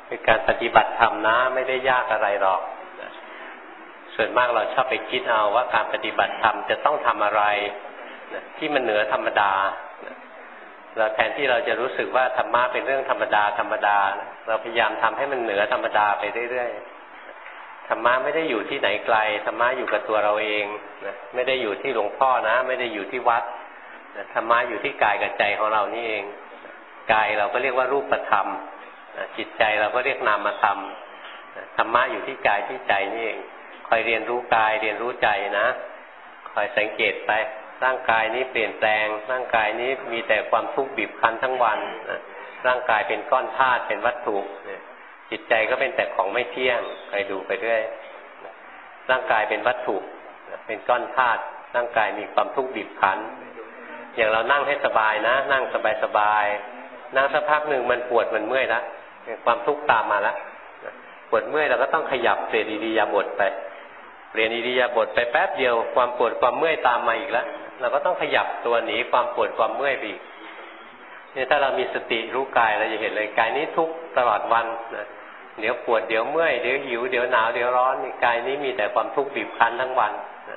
คือการปฏิบัติธรรมนะไม่ได้ยากอะไรหรอกส่วนมากเราชอบไปคิดเอาว่าการปฏิบัติธรรมจะต้องทำอะไรที่มันเหนือธรรมดาเราแทนที่เราจะรู้สึกว่าธรรมะเป็นเรื่องธรรมดาธรรมดาเราพยายามทำให้มันเหนือธรรมดาไปเรื่อยๆธรรมะไม่ได้อยู่ที่ไหนไกลธรรมะอยู่กับตัวเราเองไม่ได้อยู่ที่หลวงพ่อนะไม่ได้อยู่ที่วัดธรรมะอยู่ที่กายกับใจของเรานี่เองกายเราก็เรียกว่ารูปธรรมจิตใจเราก็เรียกนามธรรมธรรมะอยู่ที่กายที่ใจนี่เองคอยเรียนรู้กายเรียนรู้ใจนะคอยสังเกตไปร่างกายนี้เปลี่ยนแปลงร่างกายนี้มีแต่ความทุกข์บีบคั้นทั้งวันร่างกายเป็นก้อนธาตุเป็นวัตถุจิตใจก็เป็นแต่ของไม่เที่ยงคอยดูไปเรื่อยร่างกายเป็นวัตถุเป็นก้อนธาตุร่างกายมีความทุกข์บีบคั้นอย่างเรานั่งให้สบายนะนั่งสบายๆนั่งสักพักหนึ่งมันปวดมันเมื่อยแล้วความทุกข์ตามมาแล้วปวดเมื่อยเราก็ต้องขยับเปลี่ยนอิริยาบถไปเปลี่ยนอิริยาบถไปแป๊บเดียวความปวดความเมื่อยตามมาอีกแล้วเราก็ต้องขยับตัวหนีความปวดความเมื่อยไปอีกนี่ถ้าเรามีสติรู้กายเราจะเห็นเลยกายนี้ทุกข์ตลอดวันนะเดี๋ยวปวดเดี๋ยวเมื่อยเดี๋ยวหิวเดี๋ยวหนาวเดี๋ยวร้อนกายนี้มีแต่ความทุกข์บีบคั้นทั้งวัน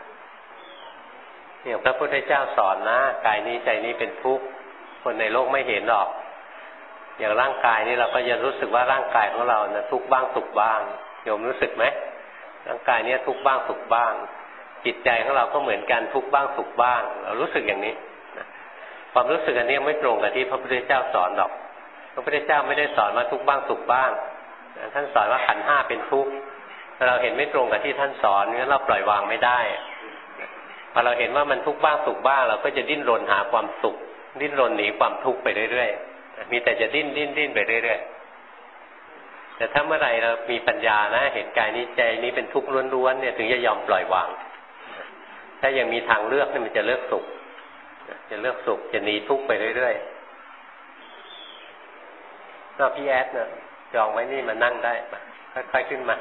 เนี่ยพระพุทธเจ้าสอนนะกายนี้ใจนี้เป็นทุกข์คนในโลกไม่เห็นหรอกอย่างร่างกายนี่เราก็จะรู้สึกว่าร่างกายของเรานะทุกข์บ้างสุขบ้างโยมรู้สึกไหมร่างกายนี้ทุกข์บ้างสุขบ้างจิตใจของเราก็เหมือนกันทุกข์บ้างสุขบ้างเรารู้สึกอย่างนี้ความรู้สึกอันนี้ไม่ตรงกับที่พระพุทธเจ้าสอนหรอกพระพุทธเจ้าไม่ได้สอนว่าทุกข์บ้างสุขบ้างท่านสอนว่าขันธ์ห้าเป็นทุกข์ถ้าเราเห็นไม่ตรงกับที่ท่านสอนงั้นเราปล่อยวางไม่ได้พอเราเห็นว่ามันทุกข์บ้างสุขบ้างเราก็จะดิ้นรนหาความสุขดิ้นรนหนีความทุกข์ไปเรื่อยๆมีแต่จะดิ้นไปเรื่อยๆแต่ถ้าเมื่อไหร่เรามีปัญญานะเห็นกายนี้ใจนี้เป็นทุกข์ล้วนๆเนี่ยถึงจะยอมปล่อยวางถ้ายังมีทางเลือกนี่มันจะเลือกสุขจะหนีทุกข์ไปเรื่อยๆก็พี่แอดเนี่ยจองไว้นี่มานั่งได้มาค่อยๆขึ้นมา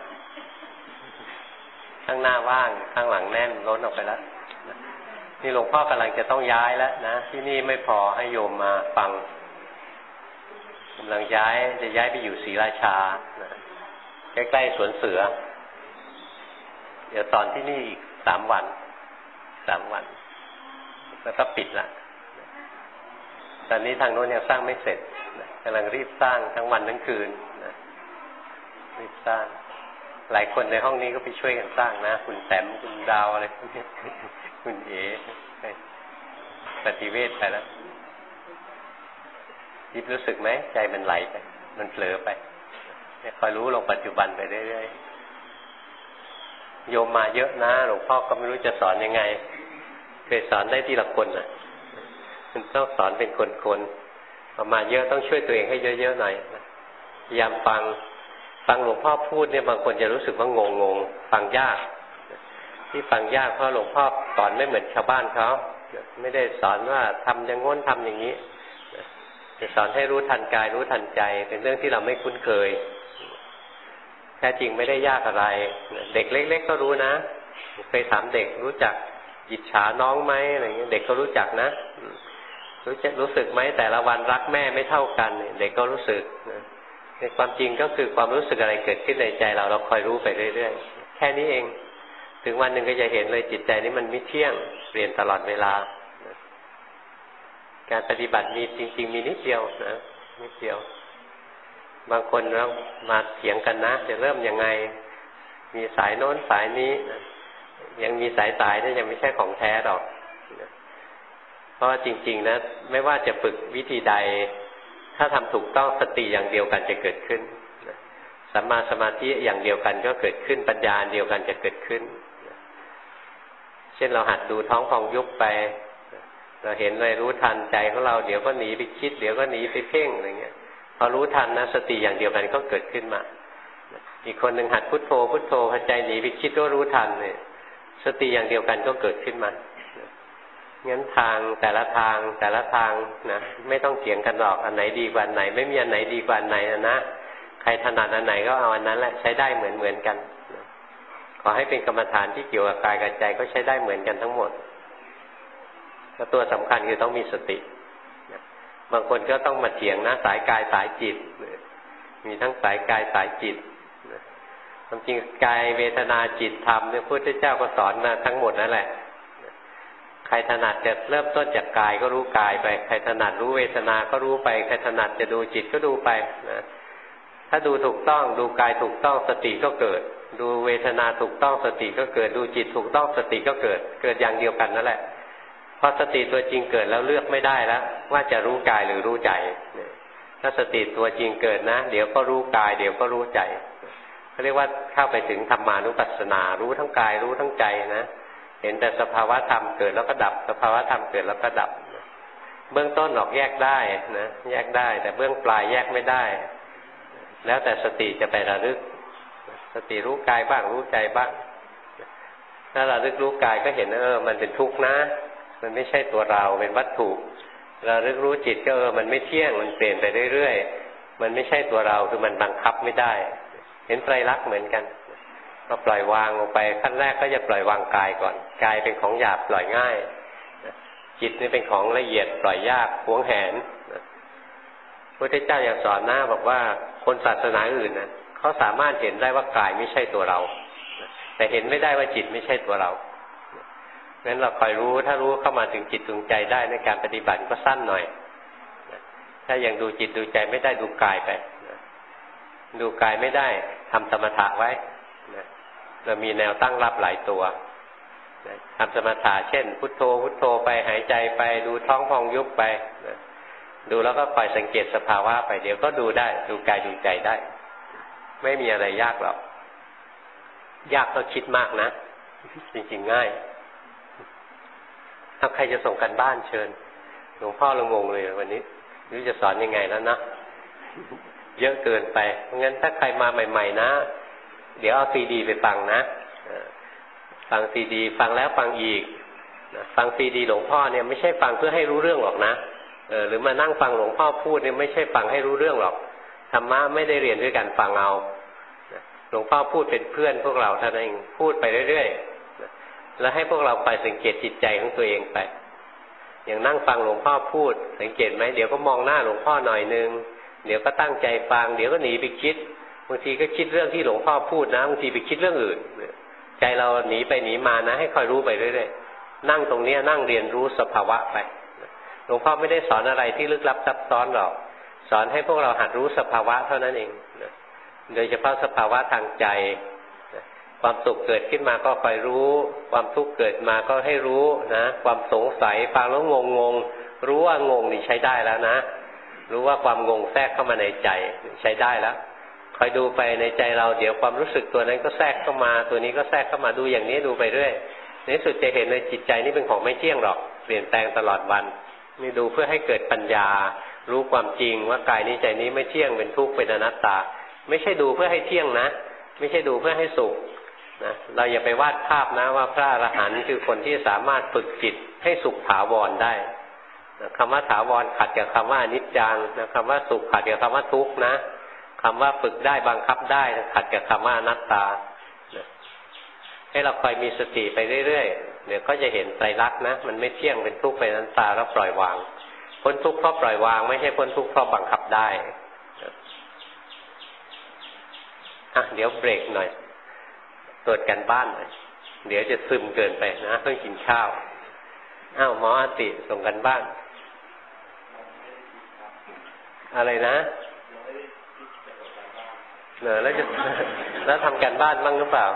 ข้างหน้าว่างข้างหลังแน่นล้นออกไปแล้วนี่หลวงพ่อกำลังจะต้องย้ายแล้วนะที่นี่ไม่พอให้โยมมาฟังกำลังจะย้ายไปอยู่ศรีราชาใกล้ๆสวนเสือเดี๋ยวตอนที่นี่อีก3 วันแล้วก็ปิดละตอนนี้ทางโน้นยังสร้างไม่เสร็จกำลังรีบสร้างทั้งวันทั้งคืนรีบสร้างหลายคนในห้องนี้ก็ไปช่วยกันสร้างนะคุณแต้มคุณดาวอะไรพวกนี้คุณเอ๋ปฏิเวทไปแล้วยิบรู้สึกไหมใจมันไหลไปมันเผลอไปคอยรู้ลงปัจจุบันไปเรื่อยๆโยมมาเยอะนะหลวงพ่อก็ไม่รู้จะสอนยังไงเคยสอนได้ทีละคนน่ะมันต้องสอนเป็นคนๆพอมาเยอะต้องช่วยตัวเองให้เยอะๆหน่อยพยายามฟังหลวงพ่อพูดเนี่ยบางคนจะรู้สึกว่างงฟังยากที่ฟังยากเพราะหลวงพ่อสอนไม่เหมือนชาวบ้านเขาไม่ได้สอนว่าทำอย่างง้นทำอย่างนี้จะสอนให้รู้ทันกายรู้ทันใจเป็นเรื่องที่เราไม่คุ้นเคยแท้จริงไม่ได้ยากอะไรเด็กเล็กๆก็รู้นะเคยถามเด็กรู้จักอิจฉาน้องไหมอะไรเงี้ยเด็กก็รู้จักนะรู้สึกไหมแต่ละวันรักแม่ไม่เท่ากันเด็กก็รู้สึกในความจริงก็คือความรู้สึกอะไรเกิดขึ้นในใจเราคอยรู้ไปเรื่อยๆแค่นี้เองถึงวันหนึ่งก็จะเห็นเลยจิตใจนี้มันไม่เที่ยงเปลี่ยนตลอดเวลาการปฏิบัติมีจริงๆมีนิดเดียวนะนิดเดียวบางคนเรามาเถียงกันนะจะเริ่มยังไงมีสายโน้นสายนี้นะยังมีสายนี่ยังไม่ใช่ของแท้หรอกเพราะว่าจริงๆนะไม่ว่าจะฝึกวิธีใดถ้าทำถูกต้องสติอย่างเดียวกันจะเกิดขึ้นสัมมาสมาธิอย่างเดียวกันก็เกิดขึ้นปัญญาเดียวกันจะเกิดขึ้นเช่นเราหัดดูท้องพองยุบไปเราเห็นเลยรู้ทันใจของเราเดี๋ยวก็หนีไปคิดเดี๋ยวก็หนีไปเพ่งอะไรเงี้ยพอรู้ทันนะสติอย่างเดียวกันก็เกิดขึ้นมาอีกคนหนึ่งหัดพุทโธพอใจหนีไปคิดก็รู้ทันเนี่ยสติอย่างเดียวกันก็เกิดขึ้นมางั้นทางแต่ละทางนะไม่ต้องเถียงกันหรอกอันไหนดีกว่าอันไหนไม่มีอันไหนดีกว่าอันไหนนะใครถนัดอันไหนก็เอาอันนั้นแหละใช้ได้เหมือนกันขอให้เป็นกรรมฐานที่เกี่ยวกับกายกับใจก็ใช้ได้เหมือนกันทั้งหมดแล้วตัวสำคัญคือต้องมีสติบางคนก็ต้องมาเถียงนะสายกายสายจิตมีทั้งสายกายสายจิตความจริงกายเวทนาจิตธรรมเนี่ยพระพุทธเจ้าก็สอนมาทั้งหมดนั่นแหละใครถนัดจะเริ่มต้นจากกายก็รู้กายไปใครถนัดรู้เวทนาก็รู้ไปใครถนัดจะดูจิตก็ดูไปนะถ้าดูถูกต้องดูกายถูกต้องสติก็เกิดดูเวทนาถูกต้องสติก็เกิดดูจิตถูกต้องสติก็เกิดอย่างเดียวกันนั่นแหละพอสติตัวจริงเกิดแล้วเลือกไม่ได้แล้วว่าจะรู้กายหรือรู้ใจถ้าสติตัวจริงเกิดนะเดี๋ยวก็รู้กายเดี๋ยวก็รู้ใจเขาเรียกว่าเข้าไปถึงธรรมานุปัสสนารู้ทั้งกายรู้ทั้งใจนะเห็นแต่สภาวะธรรมเกิดแล้วก็ดับสภาวะธรรมเกิดแล้วก็ดับเบื้องต้นออกแยกได้นะแยกได้แต่เบื้องปลายแยกไม่ได้แล้วแต่สติจะไประลึกสติรู้กายบ้างรู้ใจบ้างถ้าระลึกรู้กายก็เห็นมันเป็นทุกข์นะมันไม่ใช่ตัวเราเป็นวัตถุระลึกรู้จิตก็มันไม่เที่ยงมันเปลี่ยนไปเรื่อยๆมันไม่ใช่ตัวเราคือมันบังคับไม่ได้เห็นไตรลักษณ์เหมือนกันก็ปล่อยวางลงไปขั้นแรกก็จะปล่อยวางกายก่อนกายเป็นของหยาบปล่อยง่ายจิตนี่เป็นของละเอียดปล่อยยากหวงแหนพระพุทธเจ้าอยากสอนนะบอกว่าคนศาสนาอื่นนะเขาสามารถเห็นได้ว่ากายไม่ใช่ตัวเราแต่เห็นไม่ได้ว่าจิตไม่ใช่ตัวเรางั้นเราคอยรู้ถ้ารู้เข้ามาถึงจิตถึงใจได้ในการปฏิบัติก็สั้นหน่อยถ้ายังดูจิตดูใจไม่ได้ดูกายไปดูกายไม่ได้ทำสมถะไว้เรามีแนวตั้งรับหลายตัวทำสมถะเช่นพุทโธพุทโธไปหายใจไปดูท้องพองยุบไปดูแล้วก็คอยสังเกตสภาวะไปเดี๋ยวก็ดูได้ดูกายดูใจได้ไม่มีอะไรยากหรอกยากก็คิดมากนะจริงๆง่ายถ้าใครจะส่งกันบ้านเชิญหลวงพ่อละงงเลยวันนี้ไม่รู้จะสอนยังไงแล้วนะเยอะเกินไปเพราะงั้นถ้าใครมาใหม่ๆนะเดี๋ยวเอาซีดีไปฟังนะฟังซีดีฟังแล้วฟังอีกฟังซีดีหลวงพ่อเนี่ยไม่ใช่ฟังเพื่อให้รู้เรื่องหรอกนะหรือมานั่งฟังหลวงพ่อพูดเนี่ยไม่ใช่ฟังให้รู้เรื่องหรอกธรรมะไม่ได้เรียนด้วยกันฟังเอาหลวงพ่อพูดเป็นเพื่อนพวกเราเท่านั้นเองพูดไปเรื่อยๆแล้วให้พวกเราไปสังเกตจิตใจของตัวเองไปอย่างนั่งฟังหลวงพ่อพูดสังเกตไหมเดี๋ยวก็มองหน้าหลวงพ่อหน่อยนึงเดี๋ยวก็ตั้งใจฟังเดี๋ยวก็หนีไปคิดบางทีก็คิดเรื่องที่หลวงพ่อพูดนะบางทีไปคิดเรื่องอื่นใจเราหนีไปหนีมานะให้คอยรู้ไปเรื่อยๆนั่งตรงนี้นั่งเรียนรู้สภาวะไปหลวงพ่อไม่ได้สอนอะไรที่ลึกลับซับซ้อนหรอกสอนให้พวกเราหัดรู้สภาวะเท่านั้นเองโดยเฉพาะสภาวะทางใจความสุขเกิดขึ้นมาก็คอยรู้ความทุกข์เกิดมาก็ให้รู้นะความสงสัยฟังแล้วงงรู้ว่างงนี่ใช้ได้แล้วนะรู้ว่าความงงแทรกเข้ามาในใจใช้ได้แล้วคอยดูไปในใจเราเดี๋ยวความรู้สึกตัวนั้นก็แทรกเข้ามาตัวนี้ก็แทรกเข้ามาดูอย่างนี้ดูไปเรื่อยในที่สุดจะเห็นในจิตใจนี่เป็นของไม่เที่ยงหรอกเปลี่ยนแปลงตลอดวันนี่ดูเพื่อให้เกิดปัญญารู้ความจริงว่ากายนี้ใจนี้ไม่เที่ยงเป็นทุกข์เป็นอนัตตาไม่ใช่ดูเพื่อให้เที่ยงนะไม่ใช่ดูเพื่อให้สุขนะเราอย่าไปวาดภาพนะว่าพระอรหันต์คือคนที่สามารถฝึกจิตให้สุขถาวรได้นะคำว่าถาวรขัดกับคำว่าอนิจจังนะคำว่าสุขขัดกับคำว่าทุกข์นะคำว่าฝึกได้บังคับได้ขัดกับคำว่าอนัตตานะให้เราคอยมีสติไปเรื่อยๆเดี๋ยวก็จะเห็นไตรลักษณ์นะมันไม่เที่ยงเป็นทุกข์เป็นอนัตตาแล้วปล่อยวางพ้นทุกข์เพราะปล่อยวางไม่ใช่พ้นทุกข์เพราะบังคับได้เดี๋ยวเบรกหน่อยตรวจกันบ้านหน่อยเดี๋ยวจะซึมเกินไปนะเพิ่งกินข้าวหมออาติส่งกันบ้านอะไรนะแล้วทำกันบ้านบ้างหรือเปล่า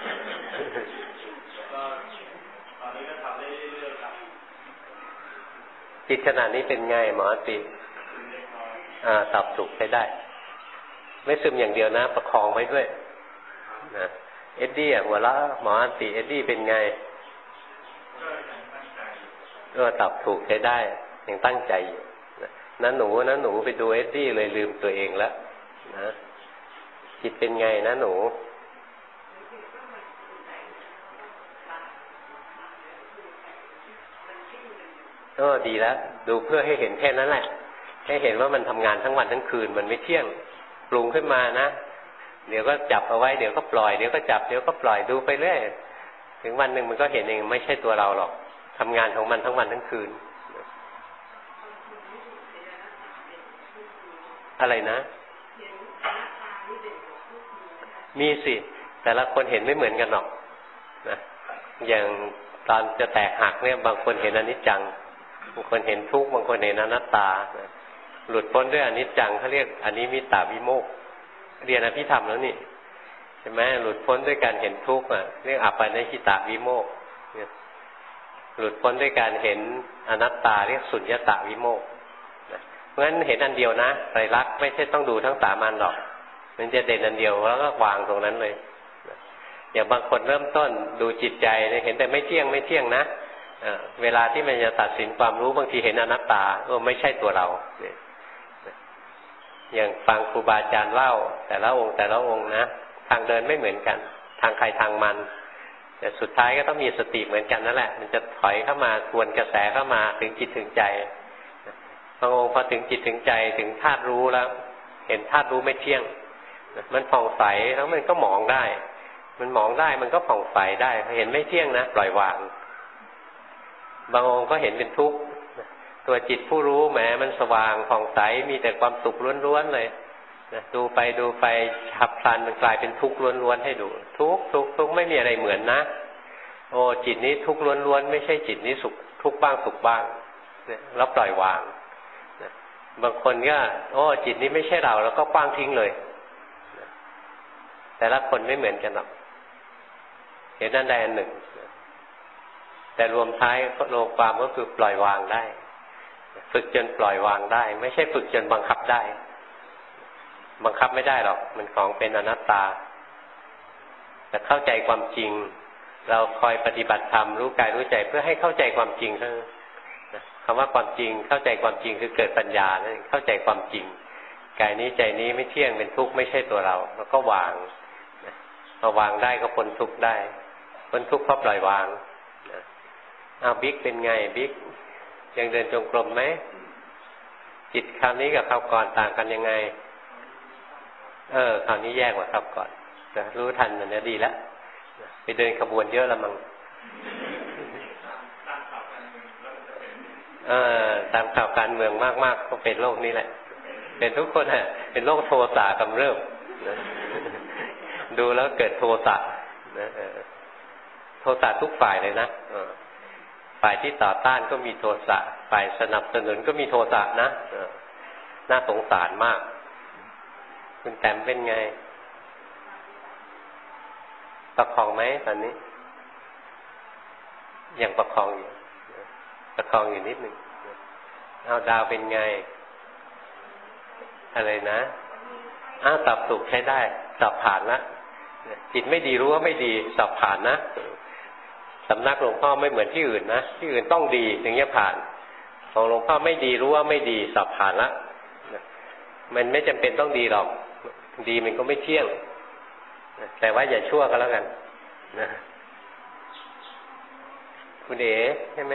จิตขนาดนี้เป็นไงหมออาติตอบถูกใช้ได้ไม่ซึมอย่างเดียวนะประคองไว้ด้วยนะเอ็ดดี้หัวเราะหมออาติเอ็ดดี้เป็นไงตอบถูกใช้ได้ยังตั้งใจอยู่นะหนูไปดูเอ็ดดี้เลยลืมตัวเองแล้วนะจิตเป็นไงนะหนูดีแล้วดูเพื่อให้เห็นแค่นั้นแหละให้เห็นว่ามันทำงานทั้งวันทั้งคืนมันไม่เที่ยงปรุงขึ้นมานะเดี๋ยวก็จับเอาไว้เดี๋ยวก็ปล่อยเดี๋ยวก็จับเดี๋ยวก็ปล่อยดูไปเรื่อยถึงวันหนึ่งมันก็เห็นเองไม่ใช่ตัวเราหรอกทำงานของมันทั้งวันทั้งคืนอะไรนะมีสิแต่ละคนเห็นไม่เหมือนกันหรอกนะอย่างตอนจะแตกหักเนี่ยบางคนเห็นอนิจจังบางคนเห็นทุกข์บางคนเห็นอนัตตานะหลุดพ้นด้วยอนิจจังเขาเรียกอนิมิตตวิโมกข์เรียนอภิธรรมแล้วนี่ใช่ไหมหลุดพ้นด้วยการเห็นทุกข์เรียกอัปปนิหิตวิโมกข์หลุดพ้นด้วยการเห็นอนัตตาเรียกสุญญตวิโมกข์เพราะฉะนั้นเห็นอันเดียวนะไตรลักษณ์ไม่ใช่ต้องดูทั้งสามอันหรอกมันจะเด่นอันเดียวแล้วก็วางตรงนั้นเลยอย่างบางคนเริ่มต้นดูจิตใจเห็นแต่ไม่เที่ยงไม่เที่ยงนะเวลาที่มันจะตัดสินความรู้บางทีเห็นอนัตตาไม่ใช่ตัวเราอย่างฟังครูบาอาจารย์เล่าแต่ละองค์นะทางเดินไม่เหมือนกันทางใครทางมันแต่สุดท้ายก็ต้องมีสติเหมือนกันนั่นแหละมันจะถอยเข้ามาทวนกระแสเข้ามาถึงจิตถึงใจบางองค์พอถึงจิตถึงใจถึงธาตุรู้แล้วเห็นธาตุรู้ไม่เที่ยงมันผ่องใสแล้วมันก็มองได้มันมองได้มันก็ผ่องใสได้เห็นไม่เที่ยงนะปล่อยวางบางองค์ก็เห็นเป็นทุกข์ตัวจิตผู้รู้แหมมันสว่างผ่องใสมีแต่ความสุขล้วนๆเลยนะดูไปฉับพลันมันกลายเป็นทุกข์ล้วนๆให้ดูทุกข์ไม่มีอะไรเหมือนนะโอ้จิตนี้ทุกข์ล้วนๆไม่ใช่จิตนี้สุขทุกข์บ้างสุขบ้างเนี่ยแล้วปล่อยวางนะบางคนก็โอ้จิตนี้ไม่ใช่เราแล้วก็กว้างทิ้งเลยนะแต่ละคนไม่เหมือนกันหรอกเห็นอันใดอันหนึ่งแต่รวมท้ายรวมความก็คือปล่อยวางได้ฝึกจนปล่อยวางได้ไม่ใช่ฝึกจนบังคับได้บังคับไม่ได้หรอกมันของเป็นอนัตตาแต่เข้าใจความจริงเราคอยปฏิบัติธรรมรู้กายรู้ใจเพื่อให้เข้าใจความจริงเท่านั้นคำว่าความจริงเข้าใจความจริงคือเกิดปัญญานั่นเข้าใจความจริงกายนี้ใจนี้ไม่เที่ยงเป็นทุกข์ไม่ใช่ตัวเราแล้วก็วางพอวางได้ก็พ้นทุกข์ได้พ้นทุกข์เพราะปล่อยวางบิ๊กเป็นไงบิ๊กยังเดินจงกรมไหมจิตคราวนี้กับคราวก่อนต่างกันยังไงคราวนี้แยกกว่าคราวก่อนจะรู้ทันอันนี้ดีแล้วไปเดินขบวนเยอะละมั้งตามข่าวการเมืองมากๆก็เป็นโรคนี้แหละเป็นทุกคนเป็นโรคโทสะกำเริบดูแล้วเกิดโทสะโทสะทุกฝ่ายเลยนะฝ่ายที่ต่อต้านก็มีโทสะฝ่ายสนับสนุนก็มีโทสะนะน่าสงสารมากคุณแต้มเป็นไงประคองไหมตอนนี้ยังประคองอยู่นิดหนึ่งเอาดาวเป็นไงอะไรนะตอบถูกใช้ได้สอบผ่านละจิตไม่ดีรู้ว่าไม่ดีสอบผ่านนะสำนักหลวงพ่อไม่เหมือนที่อื่นนะที่อื่นต้องดีถึงจะผ่านของหลวงพ่อไม่ดีรู้ว่าไม่ดีสอบผ่านละมันไม่จำเป็นต้องดีหรอกดีมันก็ไม่เที่ยงแต่ว่าอย่าชั่วก็แล้วกันนะคุณเอ๋ใช่ไหม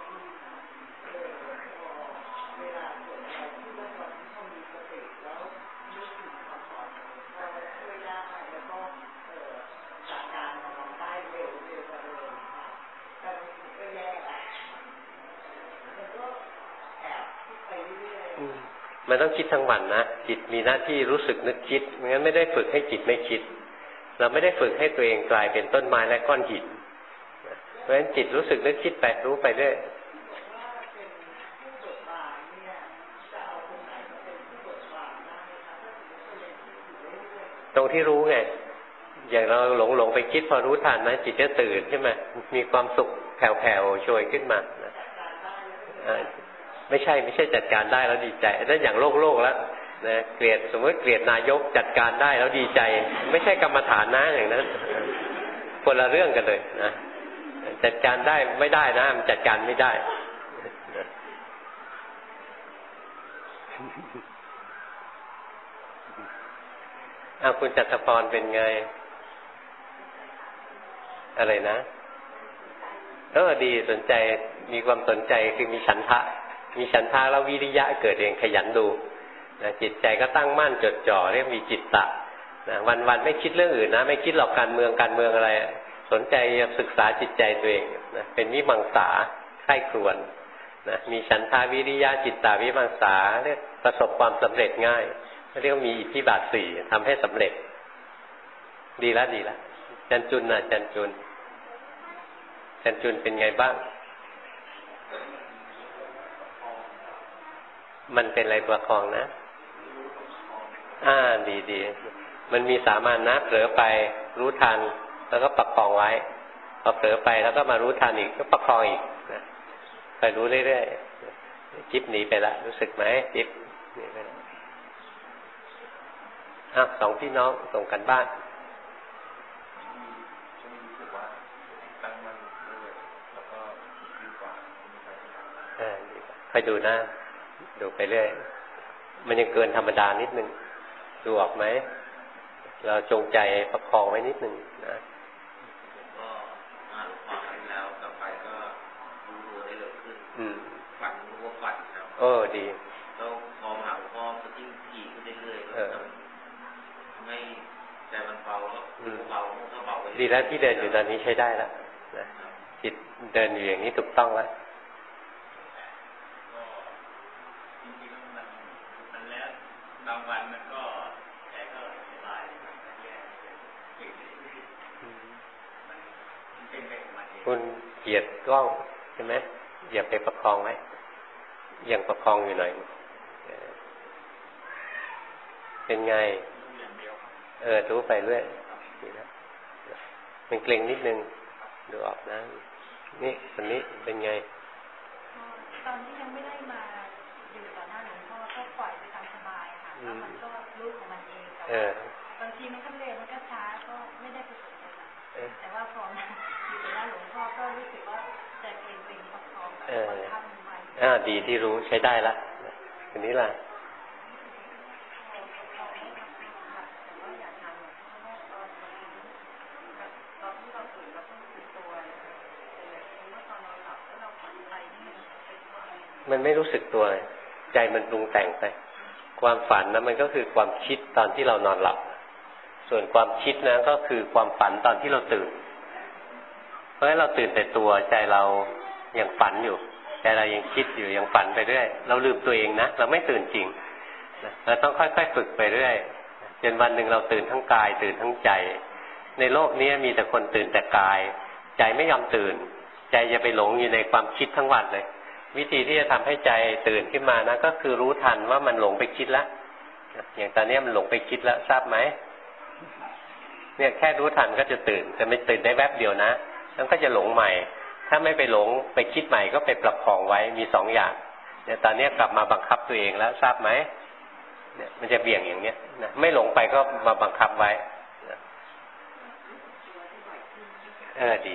มันต้องคิดทั้งวันนะจิตมีหน้าที่รู้สึกนึกคิดไม่งั้นไม่ได้ฝึกให้จิตไม่คิดเราไม่ได้ฝึกให้ตัวเองกลายเป็นต้นไม้และก้อนหินเพราะฉะนั้นจิตรู้สึกนึกคิดไปรู้ไปเรื่อยตรงที่รู้ไงอย่างเราหลงไปคิดพอรู้ทันนะจิตจะตื่นใช่ไหมมีความสุขแผ่วๆโชยขึ้นมาไม่ใช่จัดการได้แล้วดีใจนั่นอย่างโลกแล้วนะเกลียดสมมติเกลียดนายกจัดการได้แล้วดีใจไม่ใช่กรรมฐานนะอย่างนั้นคนละเรื่องกันเลยนะจัดการได้ไม่ได้นะมันจัดการไม่ได้คุณจัตพรเป็นไงอะไรนะดีสนใจมีความสนใจคือมีฉันทะแล้ววิริยะเกิดเองขยันดูนะจิตใจก็ตั้งมั่นจดจ่อเรียกมีจิตตะนะวันๆไม่คิดเรื่องอื่นนะไม่คิดหรอกการเมืองอะไรสนใจศึกษาจิตใจตัวเองนะเป็นวิมังสาใคร่ครวญนะมีฉันทาวิริยะจิตตาวิมังสาเรียกประสบความสำเร็จง่ายเรียกว่ามีอิทธิบาทสี่ทำให้สำเร็จดีแล้วดีแล้วจันจุนนะจันจุนเป็นไงบ้างมันเป็นอะไรประคองนะดีมันมีสามัญนะเผลอไปรู้ทันแล้วก็ประคองไว้พอเผลอไปแล้วก็มารู้ทันอีกก็ประคองอีกนะไปรู้เรื่อยๆจิ๊บหนีไปละรู้สึกไหมจิ๊บหนีไปละสองพี่น้องส่งกันบ้านไปดูนะดูไปเรื่อยมันยังเกินธรรมดานิดนึงดูออกไหมเราจงใจประคองไว้นิดนึงนะก็มาหลวงพ่อครั้งแล้วต่อไปก็รู้ได้เร็วขึ้นฝันรู้ว่าฝันครับดีแล้วพอมาหาหลวงพ่อก็ยิ่งถี่ขึ้นเรื่อยๆทำให้ใจมันเบาแล้วเบาก็เบาไปดีแล้วที่เดินอยู่ตอนนี้ใช้ได้แล้วนะจิตเดินอยู่อย่างนี้ถูกต้องแล้วบางวันมันก็ใจก็สบายคุณเหยียดกล้องใช่ไหมอย่าไปประคองไว้ยังประคองอยู่หน่อยเป็นไงรู้ไปเรื่อยมันเกร็งนิดนึงดูออกนะนี่คนนี้เป็นไงตอนที่ยังไม่ได้มาอยู่ต่อหน้าหลวงพ่อก็ปล่อยไปตามสบายค่ะแล้วมันก็รู้ของมันเองแต่ว่าบางทีมันก็เร็วมันก็ช้าก็ไม่ได้ประสบการณ์แต่ว่าพออยู่ต่อหน้าหลวงพ่อก็รู้สึกว่าใจเกร็งประคองแบบทำไว้ดีที่รู้ใช้ได้ละทีนี้ล่ะมันไม่รู้สึกตัวเลยใจมันปรุงแต่งไปความฝันนะมันก็คือความคิดตอนที่เรานอนหลับส่วนความคิดนะก็คือความฝันตอนที่เราตื่นเพราะฉะนั้นเราตื่นแต่ตัวใจเรายังฝันอยู่ใจเรายังคิดอยู่ยังฝันไปเรื่อยเราลืมตัวเองนะเราไม่ตื่นจริงเราต้องค่อยๆฝึกไปเรื่อยจนวันหนึ่งเราตื่นทั้งกายตื่นทั้งใจในโลกนี้มีแต่คนตื่นแต่กายใจไม่ยอมตื่นใจจะไปหลงอยู่ในความคิดทั้งวันเลยวิธีที่จะทำให้ใจตื่นขึ้นมานะก็คือรู้ทันว่ามันหลงไปคิดแล้วอย่างตอนนี้มันหลงไปคิดแล้วทราบไหมเนี่ยแค่รู้ทันก็จะตื่นแต่ไม่ตื่นได้แวบเดียวนะแล้วก็จะหลงใหม่ถ้าไม่ไปหลงไปคิดใหม่ก็ไปประคองไว้มีสองอย่างเนี่ยตอนนี้กลับมาบังคับตัวเองแล้วทราบไหมเนี่ยมันจะเบี่ยงอย่างเนี้ยนะไม่หลงไปก็มาบังคับไว้ดี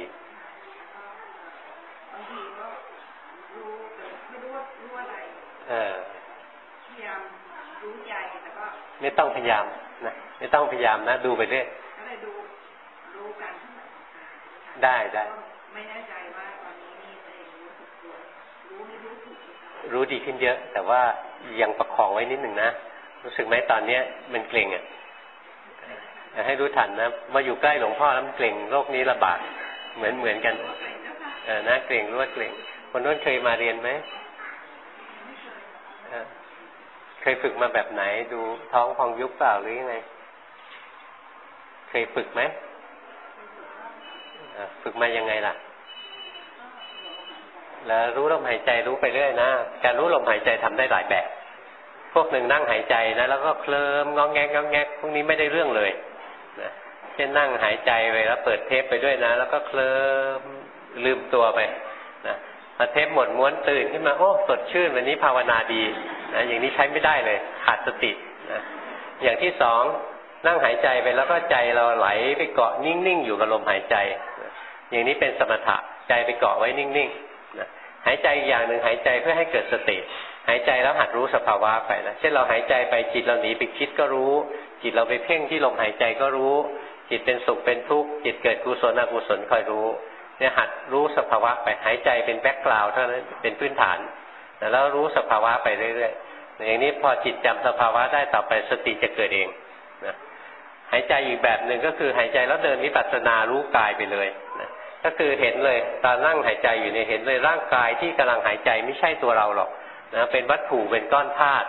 พยายามรู้ใจแต่ก็ไม่ต้องพยายามนะไม่ต้องพยายามนะดูไปเรื่อยก็เลยรู้กันได้ไม่แน่ใจว่าตอนนี้มีตัวเองรู้สึกตัวรู้ไม่รู้ถูกรู้ดีขึ้นเยอะแต่ว่ายังประคองไว้นิดหนึ่งนะรู้สึกไหมตอนเนี้ยมันเกร็งให้รู้ทันนะมาอยู่ใกล้หลวงพ่อแล้วมันเกร็งโรคนี้ระบาดเหมือนกันนะเกร็งรู้ว่าเกร็งคนนู้นเคยมาเรียนไหมเคยฝึกมาแบบไหนดูท้องพองยุบเปล่าหรือยังไงเคยฝึกไหมฝึกมายังไงล่ะแล้วรู้ลมหายใจรู้ไปเรื่อยนะการรู้ลมหายใจทำได้หลายแบบพวกหนึ่งนั่งหายใจนะแล้วก็เคลิ้มงอแงกพวกนี้ไม่ได้เรื่องเลยนะเช่นนั่งหายใจไปแล้วเปิดเทปไปด้วยนะแล้วก็เคลิ้มลืมตัวไปนะพอเทปหมดม้วนตื่นขึ้นมาโอ้สดชื่นวันนี้ภาวนาดีนะอย่างนี้ใช้ไม่ได้เลยขาดสตินะอย่างที่สองนั่งหายใจไปแล้วก็ใจเราไหลไปเกาะนิ่งๆอยู่กับลมหายใจนะอย่างนี้เป็นสมถะใจไปเกาะไว้นิ่งๆนะหายใจอีกอย่างหนึ่งหายใจเพื่อให้เกิดสติหายใจแล้วหัดรู้สภาวะไปนะเช่นเราหายใจไปจิตเราหนีไปคิดก็รู้จิตเราไปเพ่งที่ลมหายใจก็รู้จิตเป็นสุขเป็นทุกข์จิตเกิดกุศลอกุศลคอยรู้เนี่ยหัดรู้สภาวะไปหายใจเป็นแบ็คกราวด์เท่านั้นเป็นพื้นฐานแล้วรู้สภาวะไปเรื่อยๆอย่างนี้พอจิตจำสภาวะได้ต่อไปสติจะเกิดเองนะหายใจอีกแบบหนึ่งก็คือหายใจแล้วเดินวิปัสสนารู้กายไปเลยนะก็คือเห็นเลยตอนนั่งหายใจอยู่เนี่ยเห็นเลยร่างกายที่กำลังหายใจไม่ใช่ตัวเราหรอกนะเป็นวัตถุเป็นก้อนธาตุ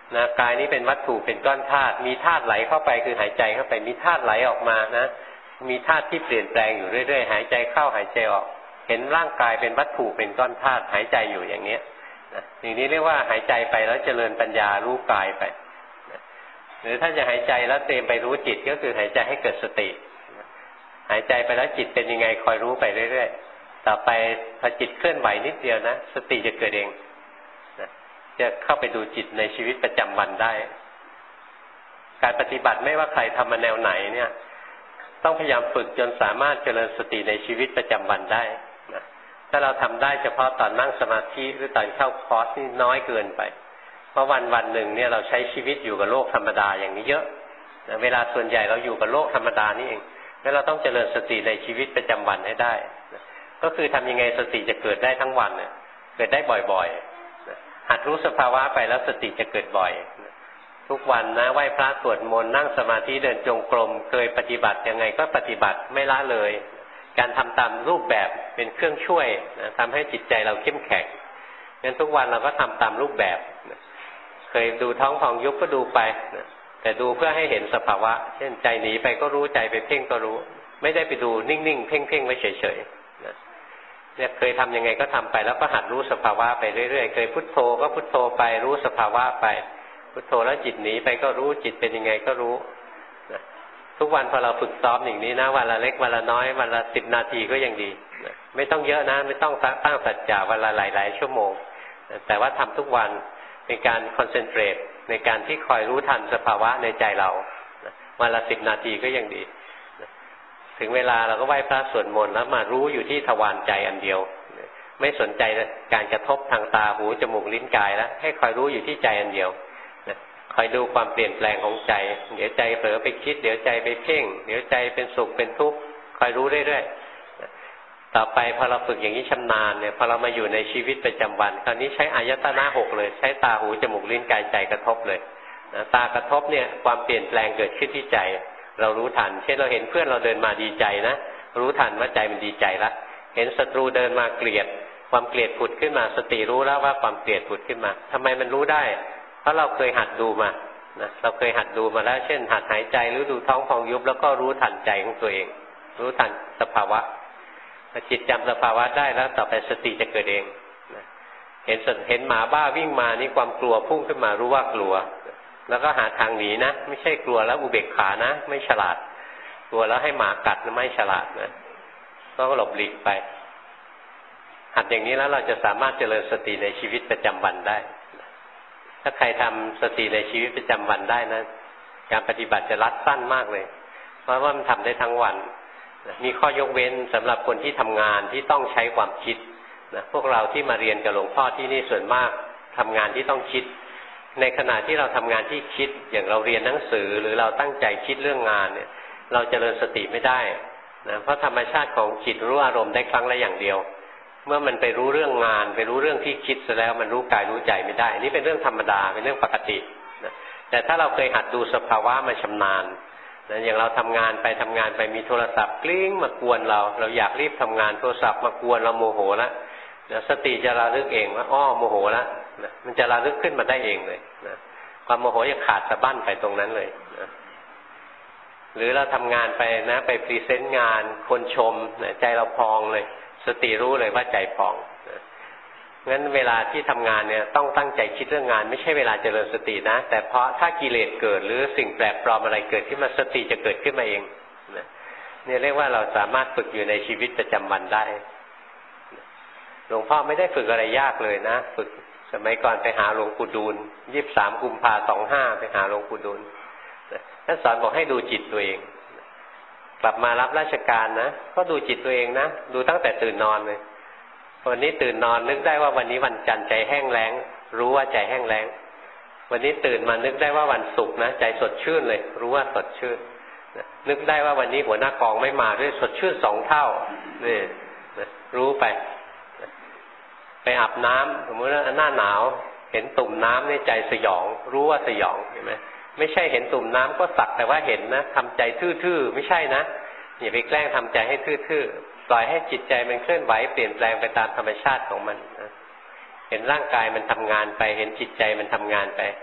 นะกายนี้เป็นวัตถุเป็นก้อนธาตุมีธาตุไหลเข้าไปคือหายใจเข้าไปมีธาตุไหลออกมานะมีธาตุที่เปลี่ยนแปลงอยู่เรื่อยๆหายใจเข้าหายใจออกเห็นร่างกายเป็นวัตถุเป็นก้อนธาตุหายใจอยู่อย่างนี้นะอย่างนี้เรียกว่าหายใจไปแล้วเจริญปัญญารู้กายไปนะหรือถ้าจะหายใจแล้วเตรียมไปรู้จิตก็คือหายใจให้เกิดสติหายใจไปแล้วจิตเป็นยังไงคอยรู้ไปเรื่อยๆต่อไปพอจิตเคลื่อนไหวนิดเดียวนะสติจะเกิดเองนะจะเข้าไปดูจิตในชีวิตประจำวันได้การปฏิบัติไม่ว่าใครทำมาแนวไหนเนี่ยต้องพยายามฝึกจนสามารถเจริญสติในชีวิตประจำวันได้นะถ้าเราทำได้เฉพาะตอนนั่งสมาธิหรือตอนเข้าคอร์สนี่น้อยเกินไปเพราะวันหนึ่งเนี่ยเราใช้ชีวิตอยู่กับโลกธรรมดาอย่างนี้เยอะนะเวลาส่วนใหญ่เราอยู่กับโลกธรรมดานี่เองแล้วเราต้องเจริญสติในชีวิตประจำวันให้ได้นะก็คือทำยังไงสติจะเกิดได้ทั้งวันเนี่ยเกิดได้บ่อยๆนะหัดรู้สภาวะไปแล้วสติจะเกิดบ่อยนะทุกวันนะไหว้พระสวดมนต์นั่งสมาธิเดินจงกรมเคยปฏิบัติยังไงก็ปฏิบัติไม่ละเลยการทำตามรูปแบบเป็นเครื่องช่วยนะทำให้จิตใจเราเข้มแข็งงั้นทุกวันเราก็ทำตามรูปแบบนะเคยดูท้องพองยุบก็ดูไปนะแต่ดูเพื่อให้เห็นสภาวะเช่นใจหนีไปก็รู้ใจไปเพ่งก็รู้ไม่ได้ไปดูนิ่งๆเพ่งๆไว้เฉยๆนะเนี่ยเคยทำยังไงก็ทำไปแล้วก็หัดรู้สภาวะไปเรื่อยๆเคยพุทโธก็พุทโธไปรู้สภาวะไปพุทโธแล้วจิตหนีไปก็รู้จิตเป็นยังไงก็รู้นะทุกวันพอเราฝึกซ้อมอย่างนี้นะวันละเล็กวันละน้อยวันละ10 นาทีก็ยังดีนะไม่ต้องเยอะนะไม่ต้องตั้งสัจจะวันละหลายๆชั่วโมงนะแต่ว่าทำทุกวันเป็นการคอนเซนเทรตในการที่คอยรู้ทันสภาวะในใจเรานะวันละ10 นาทีก็ยังดีนะถึงเวลาเราก็ไหว้พระสวดมนต์แล้วมารู้อยู่ที่ทวารใจอันเดียวนะไม่สนใจการกระทบทางตาหูจมูกลิ้นกายแล้วให้คอยรู้อยู่ที่ใจอันเดียวคอยดูความเปลี่ยนแปลงของใจเดี๋ยวใจเผลอไปคิดเดี๋ยวใจไปเพ่งเดี๋ยวใจเป็นสุขเป็นทุกข์คอยรู้เรื่อยๆต่อไปพอเราฝึกอย่างนี้ชำนาญเนี่ยพอเรามาอยู่ในชีวิตประจำวันคราวนี้ใช้อายตนะ6เลยใช้ตาหูจมูกลิ้นกายใจกระทบเลยตากระทบเนี่ยความเปลี่ยนแปลงเกิดขึ้นที่ใจเรารู้ทันเช่นเราเห็นเพื่อนเราเดินมาดีใจนะรู้ทันว่าใจมันดีใจละเห็นศัตรูเดินมาเกลียดความเกลียดผุดขึ้นมาสติรู้แล้วว่าความเกลียดผุดขึ้นมาทำไมมันรู้ได้เพราะเราเคยหัดดูมานะเราเคยหัดดูมาแล้วเช่นหัดหายใจหรือดูท้องพองยุบแล้วก็รู้ทันใจของตัวเองรู้ทันสภาวะจิตจำสภาวะได้แล้วต่อไปสติจะเกิดเองนะเห็นหมาบ้าวิ่งมานี่ความกลัวพุ่งขึ้นมารู้ว่ากลัวแล้วก็หาทางหนีนะไม่ใช่กลัวแล้วอุเบกขานะไม่ฉลาดกลัวแล้วให้หมากัดนะไม่ฉลาดนะก็หลบหลีกไปหัดอย่างนี้แล้วเราจะสามารถเจริญสติในชีวิตประจำวันได้ถ้าใครทำสติในชีวิตประจำวันได้นะการปฏิบัติจะรัดสั้นมากเลยเพราะว่ามันทำได้ทั้งวันมีข้อยกเว้นสำหรับคนที่ทำงานที่ต้องใช้ความคิดนะพวกเราที่มาเรียนกับหลวงพ่อที่นี่ส่วนมากทำงานที่ต้องคิดในขณะที่เราทำงานที่คิดอย่างเราเรียนหนังสือหรือเราตั้งใจคิดเรื่องงานเนี่ยเราเจริญสติไม่ได้นะเพราะธรรมชาติของจิตรู้อารมณ์ได้ครั้งละอย่างเดียวเมื่อมันไปรู้เรื่องงานไปรู้เรื่องที่คิดซะแล้วมันรู้กายรู้ใจไม่ได้นี่เป็นเรื่องธรรมดาเป็นเรื่องปกตินะแต่ถ้าเราเคยหัดดูสภาวะมาชำนาญนะอย่างเราทำงานไปมีโทรศัพท์กลิ้งมากวนเราอยากรีบทำงานโทรศัพท์มากวนเราโมโหแล้วนะสติจะระลึกเองว่าอ้อโมโหแล้วนะมันจะระลึกขึ้นมาได้เองเลยนะความโมโหจะขาดสะบั้นไปตรงนั้นเลยนะหรือเราทำงานไปนะไปพรีเซนต์งานคนชมนะใจเราพองเลยสติรู้เลยว่าใจพองงั้นเวลาที่ทำงานเนี่ยต้องตั้งใจคิดเรื่องงานไม่ใช่เวลาเจริญสตินะแต่เพราะถ้ากิเลสเกิดหรือสิ่งแปลกปลอมอะไรเกิดขึ้นมาสติจะเกิดขึ้นมาเองเนี่ยเรียกว่าเราสามารถฝึกอยู่ในชีวิตประจำวันได้หลวงพ่อไม่ได้ฝึกอะไรยากเลยนะฝึกสมัยก่อนไปหาหลวงปู่ดูล23 กุมภาพันธ์ 25ไปหาหลวงปู่ดูลท่านสอนบอกให้ดูจิตตัวเองกลับมารับราชการนะก็ดูจิตตัวเองนะดูตั้งแต่ตื่นนอนเลยวันนี้ตื่นนอนนึกได้ว่าวันนี้วันจันทร์ใจแห้งแล้งรู้ว่าใจแห้งแล้งวันนี้ตื่นมานึกได้ว่าวันศุกร์นะใจสดชื่นเลยรู้ว่าสดชื่นนึกได้ว่าวันนี้หัวหน้ากองไม่มาด้วยสดชื่น2 เท่านี่รู้ไปอาบน้ำสมมติว่าหน้าหนาวเห็นตุ่มน้ำในใจสยองรู้ว่าสยองเห็นไหมไม่ใช่เห็นตุ่มน้ำก็สักแต่ว่าเห็นนะทำใจทื่อๆไม่ใช่นะอย่าไปแกล้งทำใจให้ทื่อๆปล่อยให้จิตใจมันเคลื่อนไหวเปลี่ยนแปลงไปตามธรรมชาติของมันนะเห็นร่างกายมันทำงานไปเห็นจิตใจมันทำงานไปค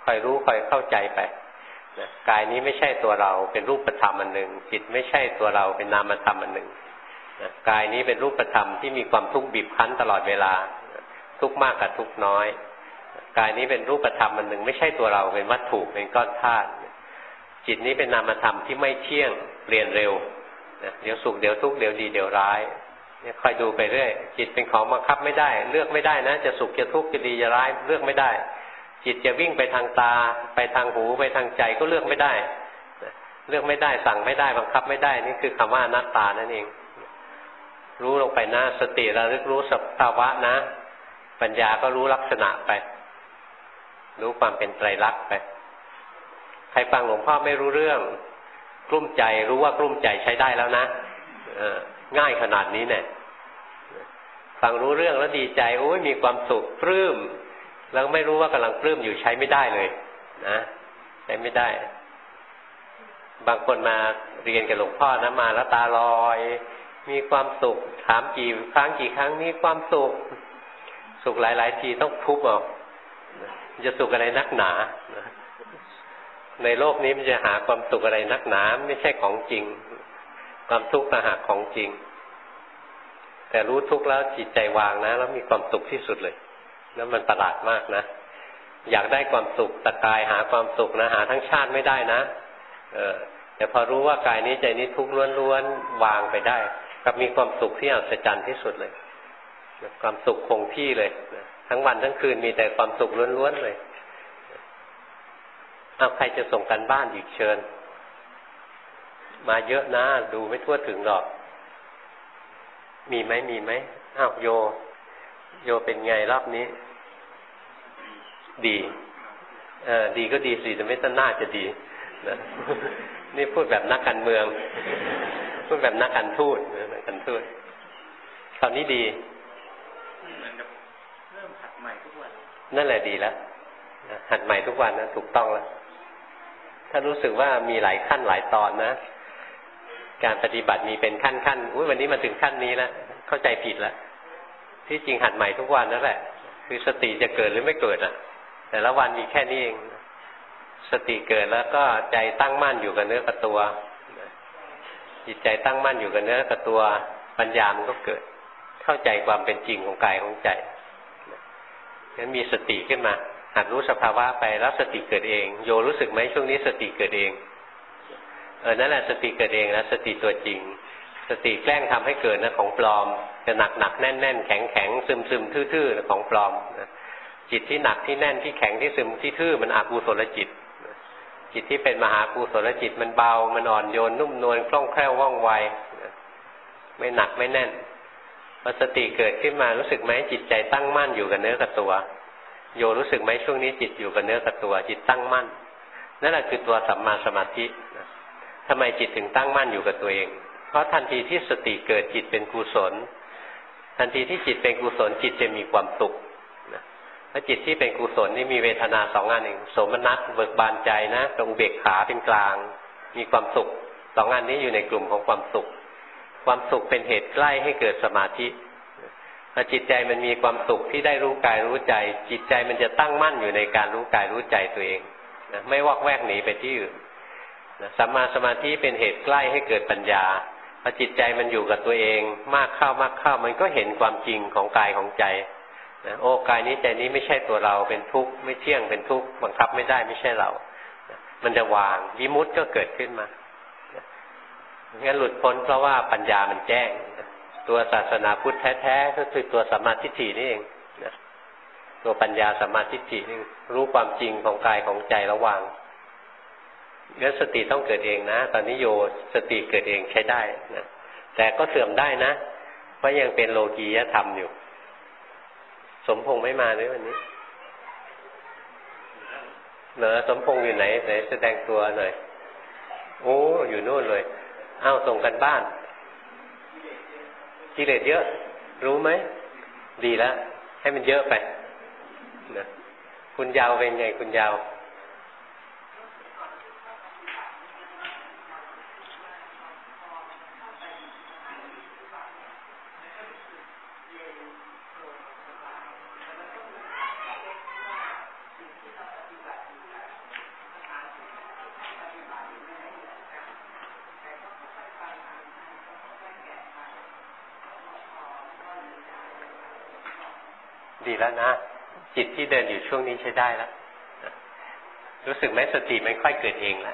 อยรู้คอยเข้าใจไปนะกายนี้ไม่ใช่ตัวเราเป็นรูปธรรมอันหนึ่งจิตไม่ใช่ตัวเราเป็นนามธรรมอันหนึ่งนะกายนี้เป็นรูปธรรมที่มีความทุกข์บีบคั้นตลอดเวลาทุกข์มากกับทุกข์น้อยกายนี้เป็นรูปธรรมอันหนึ่งไม่ใช่ตัวเราเป็นวัตถุเป็นก้อนธาตุจิตนี้เป็นนามธรรมที่ไม่เที่ยงเปลี่ยนเร็วเดี๋ยวสุขเดี๋ยวทุกข์เดี๋ยวดีเดี๋ยวร้ายเนี่ยคอยดูไปเรื่อยจิตเป็นของบังคับไม่ได้เลือกไม่ได้นะจะสุขจะทุกข์จะดีจะร้ายเลือกไม่ได้จิตจะวิ่งไปทางตาไปทางหูไปทางใจก็เลือกไม่ได้เลือกไม่ได้สั่งไม่ได้บังคับไม่ได้นี่คือคำว่าอนัตตานั่นเองรู้ลงไปนะสติระลึกรู้สภาวะนะปัญญาก็รู้ลักษณะไปรู้ความเป็นไตรลักษณ์ไปใครฟังหลวงพ่อไม่รู้เรื่องกลุ้มใจรู้ว่ากลุ้มใจใช้ได้แล้วนะง่ายขนาดนี้เนี่ยฟังรู้เรื่องแล้วดีใจโอ้ยมีความสุขปลื้มแล้วไม่รู้ว่ากำลังปลื้มอยู่ใช้ไม่ได้เลยนะใช้ไม่ได้บางคนมาเรียนกับหลวงพ่อนะมาแล้วตาลอยมีความสุขถามกี่ครั้งมีความสุขสุขหลายๆทีต้องทุบเอาจะสุขอะไรนักหนาในโลกนี้มันจะหาความสุขอะไรนักหนาไม่ใช่ของจริงความทุกข์ต่างหากของจริงแต่รู้ทุกข์แล้วจิตใจวางนะแล้วมีความสุขที่สุดเลยแล้วมันประหลาดมากนะอยากได้ความสุขตะกายหาความสุขนะหาทั้งชาติไม่ได้นะแต่พอรู้ว่ากายนี้ใจนี้ทุกข์ล้วนๆวางไปได้กับมีความสุขที่อัศจรรย์ที่สุดเลยความสุขคงที่เลยทั้งวันทั้งคืนมีแต่ความสุขล้วนๆเลยเอาใครจะส่งกันบ้านอีกเชิญมาเยอะนะดูไม่ทั่วถึงหรอกมีไหมอ้าวโยเป็นไงรอบนี้ดีดีก็ดีสิแต่ไม่ต้นหน้าจะดีนะนี่พูดแบบนักการเมืองพูดแบบนักการทูตตอนนี้ดีเริ่มหัดใหม่ทุกวันนั่นแหละดีแล้วหัดใหม่ทุกวันนะถูกต้องแล้วถ้ารู้สึกว่ามีหลายขั้นหลายตอนนะการปฏิบัติมีเป็นขั้นวันนี้มาถึงขั้นนี้แล้วเข้าใจผิดแล้วที่จริงหัดใหม่ทุกวันนั่นแหละคือสติจะเกิดหรือไม่เกิดแต่ละวันมีแค่นี้เองสติเกิดแล้วก็ใจตั้งมั่นอยู่กับเนื้อกับตัวจิตใจตั้งมั่นอยู่กับเนื้อกับตัวปัญญามันก็เกิดเข้าใจความเป็นจริงของกายของใจงั้นมีสติขึ้นมาหัดรู้สภาวะไปแล้วสติเกิดเองโยรู้สึกไหมช่วงนี้สติเกิดเองนั่นแหละสติเกิดเองนะสติตัวจริงสติแกล้งทำให้เกิดนะของปลอมจะหนักแน่นแข็งซึมทื่อๆของปลอมจิตที่หนักที่แน่นที่แข็งที่ซึมที่ทื่อมันอกุศลจิตจิตที่เป็นมหากุศลจิตมันเบามันอ่อนโยนนุ่มนวลคล่องแคล่วว่องไวไม่หนักไม่แน่นพอสติเกิดขึ้นมารู้สึกไหมจิตใจตั้งมั่นอยู่กับเนื้อกับตัวโยรู้สึกไหมช่วงนี้จิตอยู่กับเนื้อกับตัวจิตตั้งมั่นนั่นแหละคือตัวสัมมาสมาธิทำไมจิตถึงตั้งมั่นอยู่กับตัวเองเพราะทันทีที่สติเกิดจิตเป็นกุศลทันทีที่จิตเป็นกุศลจิตจะมีความสุขเพราะจิตที่เป็นกุศลนี่มีเวทนาสองอันเองโสมนัสเบิกบานใจนะกับอุเบกขาเป็นกลางมีความสุขสองอันนี้อยู่ในกลุ่มของความสุขความสุขเป็นเหตุใกล้ให้เกิดสมาธิพอจิตใจมันมีความสุขที่ได้รู้กายรู้ใจจิตใจมันจะตั้งมั่นอยู่ในการรู้กายรู้ใจตัวเองไม่วอกแวกหนีไปที่อื่นสัมมาสมาธิเป็นเหตุใกล้ให้เกิดปัญญาพอจิตใจมันอยู่กับตัวเองมากเข้ามันก็เห็นความจริงของกายของใจโอ้กายนี้ใจนี้ไม่ใช่ตัวเราเป็นทุกข์ไม่เที่ยงเป็นทุกข์บังคับไม่ได้ไม่ใช่เรามันจะวางวิมุตติก็เกิดขึ้นมางั้นหลุดพ้นเพราะว่าปัญญามันแจ้งตัวศาสนาพุทธแท้ๆก็คือตัวสัมมาทิฏฐินี่เองตัวปัญญาสัมมาทิฏฐินี่รู้ความจริงของกายของใจแล้ววางงั้นสติต้องเกิดเองนะตอนนี้โยสติเกิดเองใช้ได้นะแต่ก็เสื่อมได้นะเพราะยังเป็นโลกียธรรมอยู่สมพงษ์ไม่มาเลยวันนี้เหรอสมพงษ์อยู่ไหนแสดงตัวหน่อยโอ้อยู่นู่นเลยอ้าวส่งกันบ้านกิเลสเยอะรู้ไหมดีแล้วให้มันเยอะไปนะคุณยาวเป็นไงคุณยาวดีแล้วนะจิตที่เดินอยู่ช่วงนี้ใช้ได้แล้วรู้สึกไหมสติมันค่อยเกิดเองแล้ว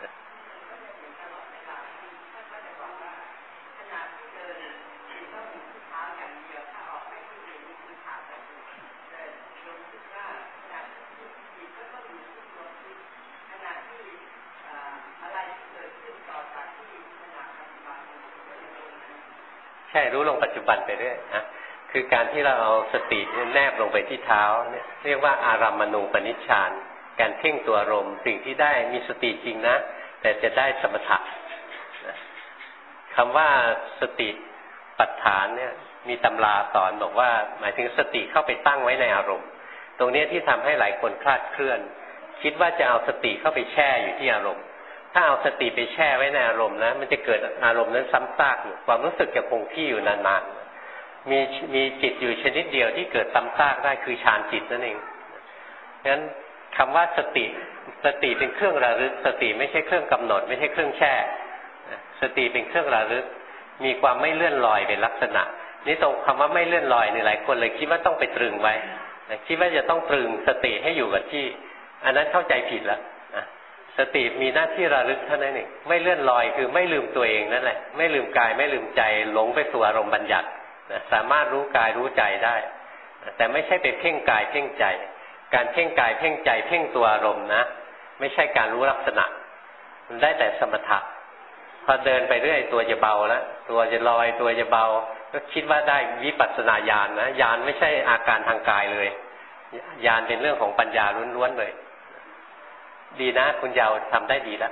ใช่รู้ลงปัจจุบันไปเรื่อยนะคือการที่เราเอาสติแนบลงไปที่เท้าเนี่ยเรียกว่าอารัมมณูปนิชฌานการเพ่งตัวอารมณ์สิ่งที่ได้มีสติจริงนะแต่จะได้สมถะคำว่าสติปัฏฐานเนี่ยมีตำราสอนบอกว่าหมายถึงสติเข้าไปตั้งไว้ในอารมณ์ตรงนี้ที่ทำให้หลายคนคลาดเคลื่อนคิดว่าจะเอาสติเข้าไปแช่อยู่ที่อารมณ์ถ้าเอาสติไปแช่ไว้ในอารมณ์นะมันจะเกิดอารมณ์นั้นซ้ำซากอยู่ความรู้สึกจะคงที่อยู่นานๆมีจิตอยู่ชนิดเดียวที่เกิดซ้ำซากได้คือฌานจิตนั่นเองงั้นคำว่าสติเป็นเครื่องระลึกสติไม่ใช่เครื่องกำหนดไม่ใช่เครื่องแช่สติเป็นเครื่องระลึกมีความไม่เลื่อนลอยเป็นลักษณะนี่ตรงคำว่าไม่เลื่อนลอยนี่หลายคนเลยคิดว่าต้องไปตรึงไว้คิดว่าจะต้องตรึงสติให้อยู่กับที่อันนั้นเข้าใจผิดแล้วสติมีหน้าที่ระลึกเท่านั้นเองไม่เลื่อนลอยคือไม่ลืมตัวเองนั่นแหละไม่ลืมกายไม่ลืมใจหลงไปสู่อารมณ์บัญญัติสามารถรู้กายรู้ใจได้แต่ไม่ใช่ไปเพ่งกายเพ่งใจการเพ่งกายเพ่งใจเพ่งตัวอารมณ์นะไม่ใช่การรู้ลักษณะมันได้แต่สมถะพอเดินไปเรื่อยตัวจะเบาแล้วตัวจะลอยตัวจะเบาก็คิดว่าได้วิปัสสนาญาณนะญาณไม่ใช่อาการทางกายเลยญาณเป็นเรื่องของปัญญาล้วนๆเลยดีนะคุณยาวทำได้ดีแล้ว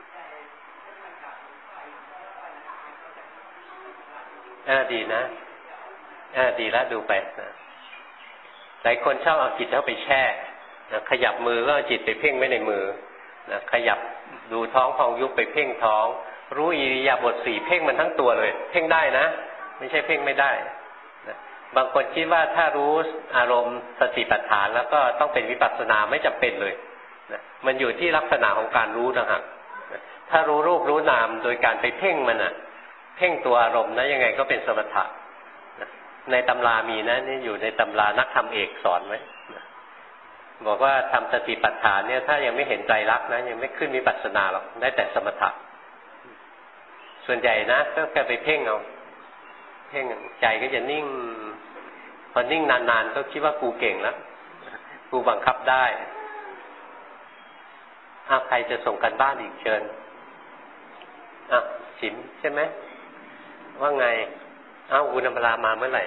ดีนะดีแล้วดูไปนะหลายคนชอบเอาจิตเข้าไปแช่นะขยับมือก็เอาจิตไปเพ่งไว้ในมือนะขยับดูท้องพองยุบไปเพ่งท้องรู้อิริยาบถ4เพ่งมันทั้งตัวเลยเพ่งได้นะไม่ใช่เพ่งไม่ได้นะบางคนคิดว่าถ้ารู้อารมณ์สติปัฏฐานแล้วก็ต้องเป็นวิปัสสนาไม่จำเป็นเลยนะมันอยู่ที่ลักษณะของการรู้ต่างหากนะถ้ารู้รูปรู้นามโดยการไปเพ่งมันอ่ะเพ่งตัวอารมณ์นะยังไงก็เป็นสมถะนะในตำรามีนะนี่อยู่ในตำรานักธรรมเอกสอนไว้นะบอกว่าทำสติปัฏฐานเนี่ยถ้ายังไม่เห็นไตรลักษณ์นะยังไม่ขึ้นวิปัสสนาหรอกได้แต่สมถะส่วนใหญ่นะก็แค่ไปเพ่งเอาเพ่งใจก็จะนิ่งพอนิ่งนานๆก็คิดว่ากูเก่งแล้วกูบังคับได้ใครจะส่งกันบ้านอีกเชิญฉิมใช่ไหมว่าไงคุณอมรามาเมื่อไหร่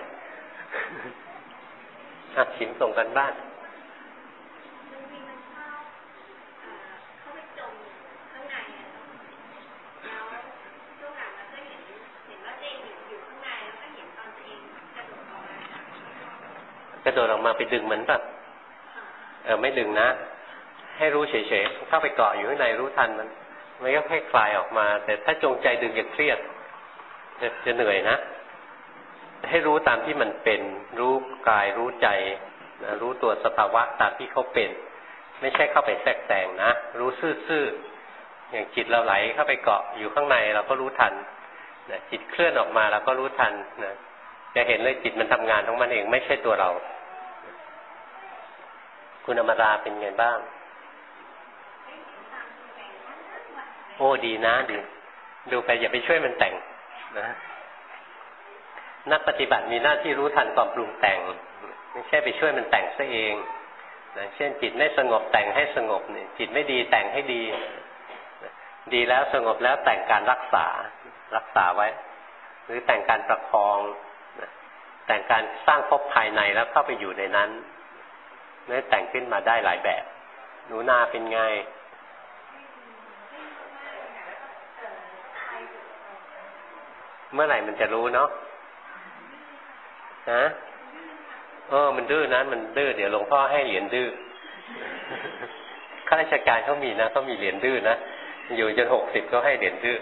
ฉิมส่งกันบ้านกระโดดออกมาไปดึงมันป่ะไม่ดึงนะให้รู้เฉยๆเข้าไปเกาะอยู่ข้างในรู้ทันมันก็ค่อยคลายออกมาแต่ถ้าจงใจดึงจะเครียดจะเหนื่อยนะให้รู้ตามที่มันเป็นรู้กายรู้ใจนะรู้ตัวสภาวะตามที่เขาเป็นไม่ใช่เข้าไปแทรกแซงนะรู้ซื่อๆอย่างจิตเราไหลเข้าไปเกาะอยู่ข้างในเราก็รู้ทันนะจิตเคลื่อนออกมาเราก็รู้ทันนะจะเห็นเลยจิตมันทำงานของมันเองไม่ใช่ตัวเราคุณอมราเป็นไงบ้างโอ้ดีนะดีดูไปอย่าไปช่วยมันแต่งนะนักปฏิบัติมีหน้าที่รู้ทันความปรุงแต่งไม่ใช่ไปช่วยมันแต่งซะเองนะเช่นจิตไม่สงบแต่งให้สงบนี่จิตไม่ดีแต่งให้ดีดีแล้วสงบแล้วแต่งการรักษาไว้หรือแต่งการประคองแต่งการสร้างภพภายในแล้วเข้าไปอยู่ในนั้นนี่แต่งขึ้นมาได้หลายแบบหนูนาเป็นไงเมื่อไหร่มันจะรู้เนาะมันดื้อนะมันดื้อเดี๋ยวหลวงพ่อให้เหรียญดื้อข้าราชการเขามีนะเขามีเหรียญดื้อนะอยู่จน60ก็ให้เหรียญดื้อ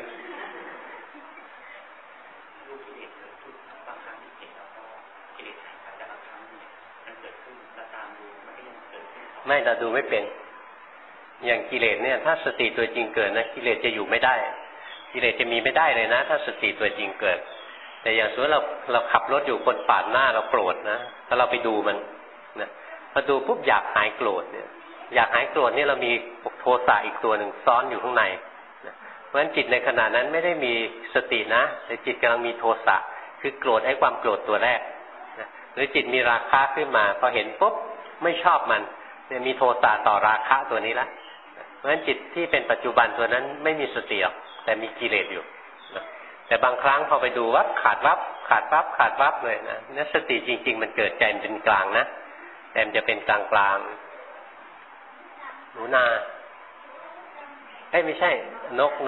ไม่เราดูไม่เป็นอย่างกิเลสเนี่ยถ้าสติตัวจริงเกิดนะกิเลสจะอยู่ไม่ได้กิเลสจะมีไม่ได้เลยนะถ้าสติตัวจริงเกิดแต่อย่างสมมติเราขับรถอยู่คนปาดหน้าเราโกรธนะถ้าเราไปดูมันนะพอดูปุ๊บอยากหายโกรธเนี่ยอยากหายโกรธนี่เรามีโทสะอีกตัวหนึ่งซ้อนอยู่ข้างในนะเพราะฉะนั้นจิตในขณะนั้นไม่ได้มีสตินะแต่จิตกำลังมีโทสะคือโกรธไอ้ความโกรธตัวแรกนะหรือจิตมีราคะขึ้นมาพอเห็นปุ๊บไม่ชอบมันเนี่ยมีโทสะต่อราคะตัวนี้ละเพราะฉะนั้นจิตที่เป็นปัจจุบันตัวนั้นไม่มีสติหรอกแต่มีกิเลสอยู่นะแต่บางครั้งพอไปดูว่าขาดวับเลยนะนั่นสติจริงๆมันเกิดใจมันเป็นกลางนะแต่มันจะเป็นกลางหนูนาไม่ใช่นก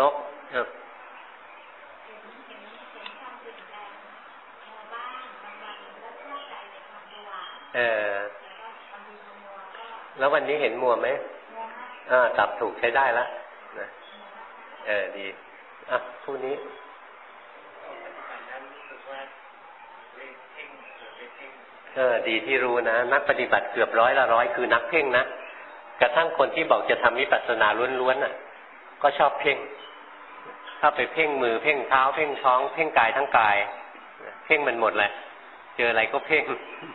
แล้ววันนี้เห็นมัวไหมตับถูกใช้ได้แล้วนะดีผู้นี้ดีที่รู้นะนักปฏิบัติเกือบ100คือนักเพ่งนะกระทั่งคนที่บอกจะทำวิปัสสนาล้วนๆน่ะก็ชอบเพ่งถ้าไปเพ่งมือเพ่งเท้าเพ่งท้องเพ่งกายทั้งกายเพ่งมันหมดเลยเจออะไรก็เพ่ง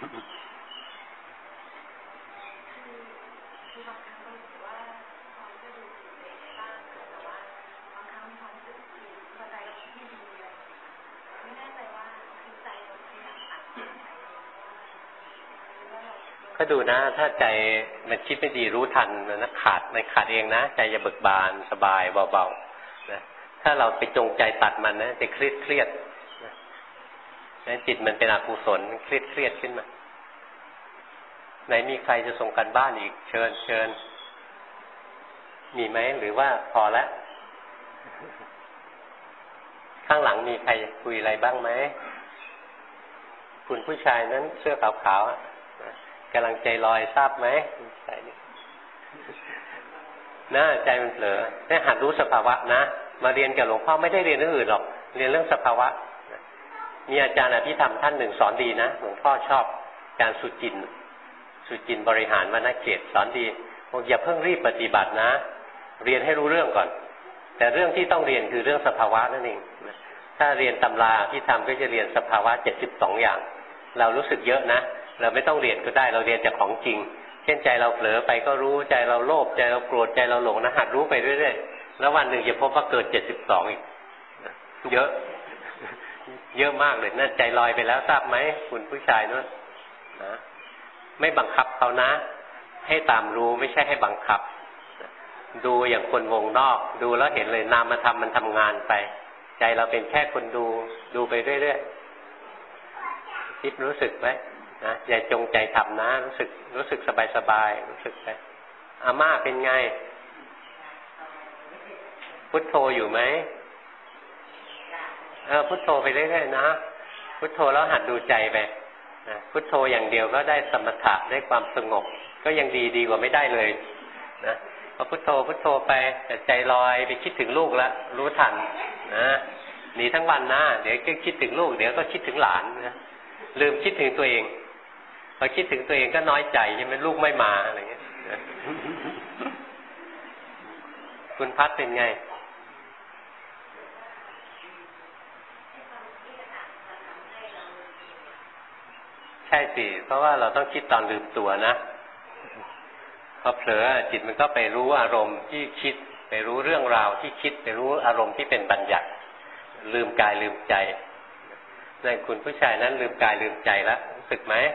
ก็ดูนะถ้าใจมันคิดไม่ดีรู้ทันนะขาดเองนะใจจะเบิกบานสบายเบาๆนะถ้าเราไปจงใจตัดมันนะจะเครียดนะจิตมันเป็นอกุศลเครียดขึ้นมาไหนมีใครจะส่งกันบ้านอีกเชิญมีไหมหรือว่าพอแล้วข้างหลังมีใครคุยอะไรบ้างไหมคุณผู้ชายนั้นเสื้อขาวๆกำลังใจลอยทราบไหมใจนี่ใจมันเผลอได้หัดรู้สภาวะนะมาเรียนกับหลวงพ่อไม่ได้เรียนเรื่องอื่นหรอกเรียนเรื่องสภาวะมีอาจารย์อภิธรรมท่านหนึ่งสอนดีนะหลวงพ่อชอบอาจารย์สุจินบริหารวรรณเขตสอนดีบอกอย่าเพิ่งรีบปฏิบัตินะเรียนให้รู้เรื่องก่อนแต่เรื่องที่ต้องเรียนคือเรื่องสภาวะนั่นเองถ้าเรียนตำราอภิธรรมก็จะเรียนสภาวะ72อย่างเรารู้สึกเยอะนะเราไม่ต้องเรียนก็ได้เราเรียนจากของจริงเช่นใจเราเผลอไปก็รู้ใจเราโลภใจเราโกรธใจเราหลงนะหัดรู้ไปเรื่อยๆแล้ววันหนึ่งจะพบว่าเกิด72อีกเยอะมากเลยนั่นใจลอยไปแล้วทราบไหมคุณผู้ชายนู้นนะไม่บังคับเขานะให้ตามรู้ไม่ใช่ให้บังคับดูอย่างคนวงนอกดูแล้วเห็นเลยนามธรรมมันทำงานไปใจเราเป็นแค่คนดูไปเรื่อยๆคิดรู้สึกไหมนะอย่าจงใจทำนะรู้สึกสบายรู้สึกไปอาม่าเป็นไงพุทโธอยู่ไหมพุทโธไปเรื่อยๆนะพุทโธแล้วหัดดูใจไปนะพุทโธอย่างเดียวก็ได้สมถะได้ความสงบก็ยังดีกว่าไม่ได้เลยนะพอพุทโธไปแต่ใจลอยไปคิดถึงลูกแล้วรู้ทันนะหนีทั้งวันนะเดี๋ยวก็คิดถึงลูกเดี๋ยวก็คิดถึงหลานนะลืมคิดถึงตัวเองพอคิดถึงตัวเองก็น้อยใจใช่ไหมลูกไม่มาอะไรเงี้ยคุณพัดเป็นไงใช่สิเพราะว่าเราต้องคิดตอนลืมตัวนะพอเผลอจิตมันก็ไปรู้อารมณ์ที่คิดไปรู้เรื่องราวที่คิดไปรู้อารมณ์ที่เป็นบัญญัติลืมกายลืมใจในคุณผู้ชายนั้นลืมกายลืมใจแล้วรู้สึกไหม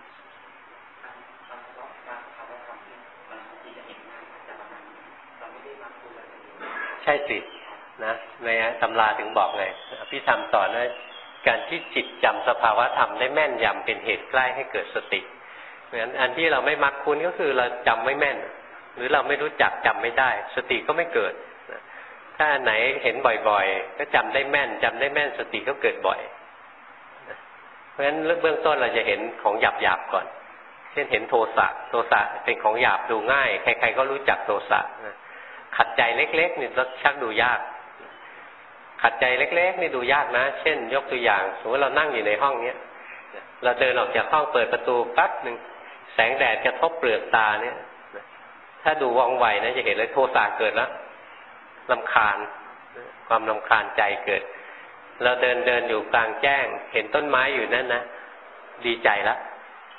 ใช่สินะในตำราถึงบอกไงพี่ธรรมสอนว่าการที่จิตจำสภาวะธรรมได้แม่นยำเป็นเหตุใกล้ให้เกิดสติเพราะฉะนั้นอันที่เราไม่มักคุ้นก็คือเราจำไม่แม่นหรือเราไม่รู้จักจำไม่ได้สติก็ไม่เกิดถ้าอันไหนเห็นบ่อยๆก็จำได้แม่นสติก็เกิดบ่อยเพราะฉะนั้นเบื้องต้นเราจะเห็นของหยาบๆก่อนเช่นเห็นโทสะเป็นของหยาบดูง่ายใครๆก็รู้จักโทสะขัดใจเล็กๆนี่ชักดูยากขัดใจเล็กๆนี่ดูยากนะเช่นยกตัวอย่างสมมติเรานั่งอยู่ในห้องเนี้ยเราเดินออกจากห้องเปิดประตูปั๊บนึงแสงแดดกระทบเปลือกตาเนี่ยถ้าดูว่องไวนะจะเห็นเลยโทสะเกิดแล้วรำคาญความรำคาญใจเกิดเราเดินอยู่กลางแจ้งเห็นต้นไม้อยู่นั่นนะดีใจแล้ว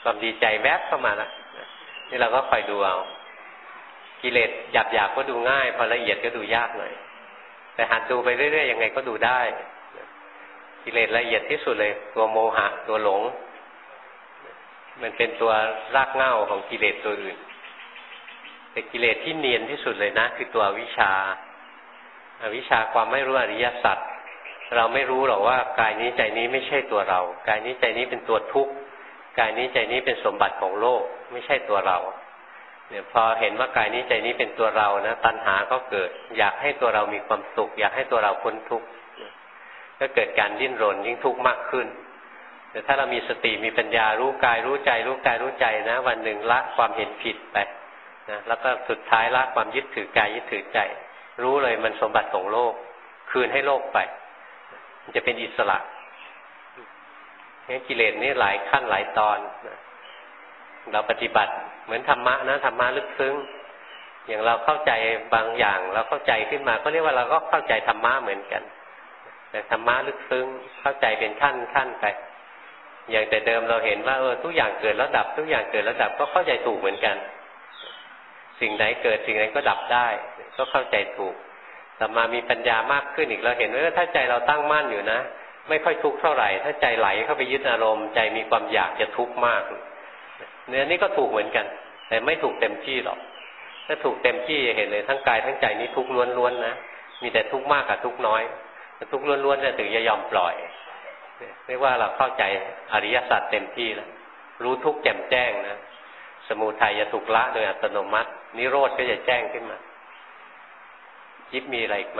ความดีใจแวบเข้ามาแล้วนี่เราก็คอยดูเอากิเลสหยาบๆก็ดูง่ายพอละเอียดก็ดูยากหน่อยแต่หัดดูไปเรื่อยๆยังไงก็ดูได้กิเลสละเอียดที่สุดเลยตัวโมหะตัวหลงมันเป็นตัวรากเหง้าของกิเลสตัวอื่นแต่กิเลสที่เนียนที่สุดเลยนะคือตัวอวิชชาความไม่รู้อริยสัจเราไม่รู้หรอกว่ากายนี้ใจนี้ไม่ใช่ตัวเรากายนี้ใจนี้เป็นตัวทุกข์กายนี้ใจนี้เป็นสมบัติของโลกไม่ใช่ตัวเราเนี่ยพอเห็นว่ากายนี้ใจนี้เป็นตัวเรานะตัณหาก็เกิดอยากให้ตัวเรามีความสุขอยากให้ตัวเราพ้นทุกข์ก็เกิดการดิ้นรนยิ่งทุกข์มากขึ้นแต่ถ้าเรามีสติมีปัญญารู้กายรู้ใจรู้กายรู้ใจนะวันหนึ่งละความเห็นผิดไปนะแล้วก็สุดท้ายละความยึดถือกายยึดถือใจรู้เลยมันสมบัติของโลกคืนให้โลกไปมันจะเป็นอิสระงั้นกิเลสนี่หลายขั้นหลายตอนเราปฏิบัติเหมือนธรรมะนะธรรมะลึกซึ้งอย่างเราเข้าใจบางอย่างเราเข้าใจขึ้นมาก็เรียกว่าเราก็เข้าใจธรรมะเหมือนกันแต่ธรรมะลึกซึ้งเข้าใจเป็นขั้นไปอย่างแต่เดิมเราเห็นว่าทุกอย่างเกิดแล้วดับทุกอย่างเกิดแล้วดับก็เข้าใจถูกเหมือนกันสิ่งไหนเกิดสิ่งนั้นก็ดับได้ก็เข้าใจถูกแต่มามีปัญญามากขึ้นอีกเราเห็นว่าถ้าใจเราตั้งมั่นอยู่นะไม่ค่อยทุกข์เท่าไหร่ถ้าใจไหลเข้าไปยึดอารมณ์ใจมีความอยากจะทุกข์มากเนี่ยนี่ก็ถูกเหมือนกันแต่ไม่ถูกเต็มที่หรอกถ้าถูกเต็มที่เห็นเลยทั้งกายทั้งใจนี้ทุกข์ล้วนๆนะมีแต่ทุกข์มากกับทุกข์น้อยทุกข์ล้วนๆจะถึงจะยอมปล่อยเรียกว่าเราเข้าใจอริยสัจเต็มที่แล้วรู้ทุกข์แจ่มแจ้งนะสมุทัยจะถูกละโดยอัตโนมัตินิโรธก็จะแจ้งขึ้นมายิบมีอะไรอีกไหม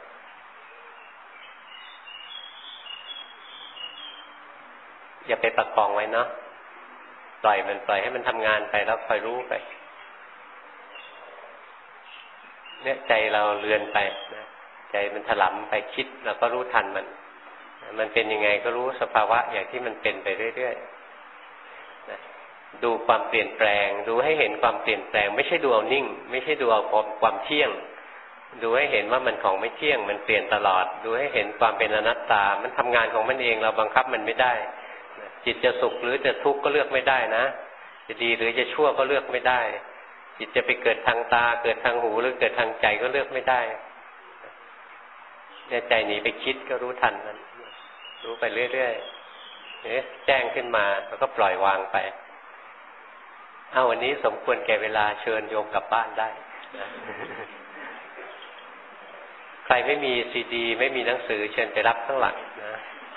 อย่าไปประคองไว้เนาะปล่อยให้มันทำงานไปแล้วคอยรู้ไปเนี่ยใจเราเลือนไปนะใจมันถลำไปคิดเราก็รู้ทันมันเป็นยังไงก็รู้สภาวะอย่างที่มันเป็นไปเรื่อยๆนะดูความเปลี่ยนแปลงดูให้เห็นความเปลี่ยนแปลงไม่ใช่ดูเอานิ่งไม่ใช่ดูเอาความเที่ยงดูให้เห็นว่ามันของไม่เที่ยงมันเปลี่ยนตลอดดูให้เห็นความเป็นอนัตตามันทำงานของมันเองเราบังคับมันไม่ได้จิตจะสุขหรือจะทุกข์ก็เลือกไม่ได้นะจะดีหรือจะชั่วก็เลือกไม่ได้จิตจะไปเกิดทางตาเกิดทางหูหรือเกิดทางใจก็เลือกไม่ได้เนี่ยใจหนีไปคิดก็รู้ทันมันรู้ไปเรื่อยๆแจ้งขึ้นมาแล้วก็ปล่อยวางไปวันนี้สมควรแก่เวลาเชิญโยมกลับบ้านได้ใครไม่มีซีดีไม่มีหนังสือเชิญไปรับข้างหลังนะ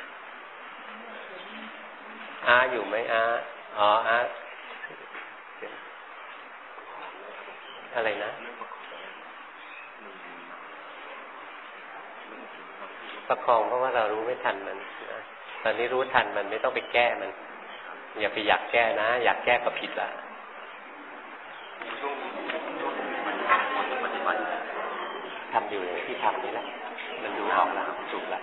อยู่ไหมอะไรนะประคองเพราะว่าเรารู้ไม่ทันมันนะตอนนี้รู้ทันมันไม่ต้องไปแก้มันอย่าไปอยากแก้นะอยากแก้ก็ผิดละทำอยู่อย่างที่ทำนี่แหละมันดูออกแล้วถูกแล้ว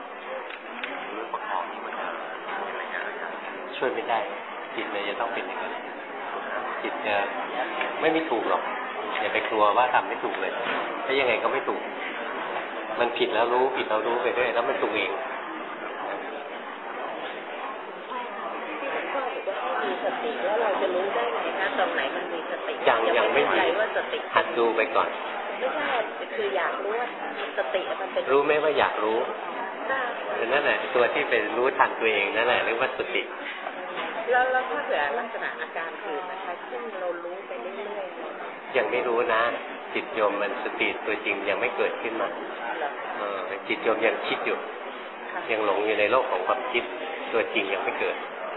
ช่วยไม่ได้จิตมันจะต้องเป็นอย่างนั้นจิตจะไม่ถูกหรอกอย่าไปกลัวว่าทำไม่ถูกเลยถ้ายังไงก็ไม่ถูกมันผิดแล้วรู้ผิดแล้วรู้ไปเรื่อยแล้วมันถูกเองมีสติแล้วเราจะรู้ได้ไงนะตรงไหนมันมีสติยังไม่มีหัดดูไปก่อนไม่ใช่คืออยากรู้ว่าสติมันเป็นรู้ไหมว่าอยากรู้นั่นแหละตัวที่เป็นรู้ทันตัวเองนั่นแหละเรียกว่าสติแล้วถ้าเกิดลักษณะอาการอื่นนะคะซึ่งเรารู้ไปเรื่อยๆยังไม่รู้นะจิตโยมมันสติตัวจริงยังไม่เกิดขึ้นมาจิตโยมยังคิดอยู่ยังหลงอยู่ในโลกของความคิดตัวจริงยังไม่เกิด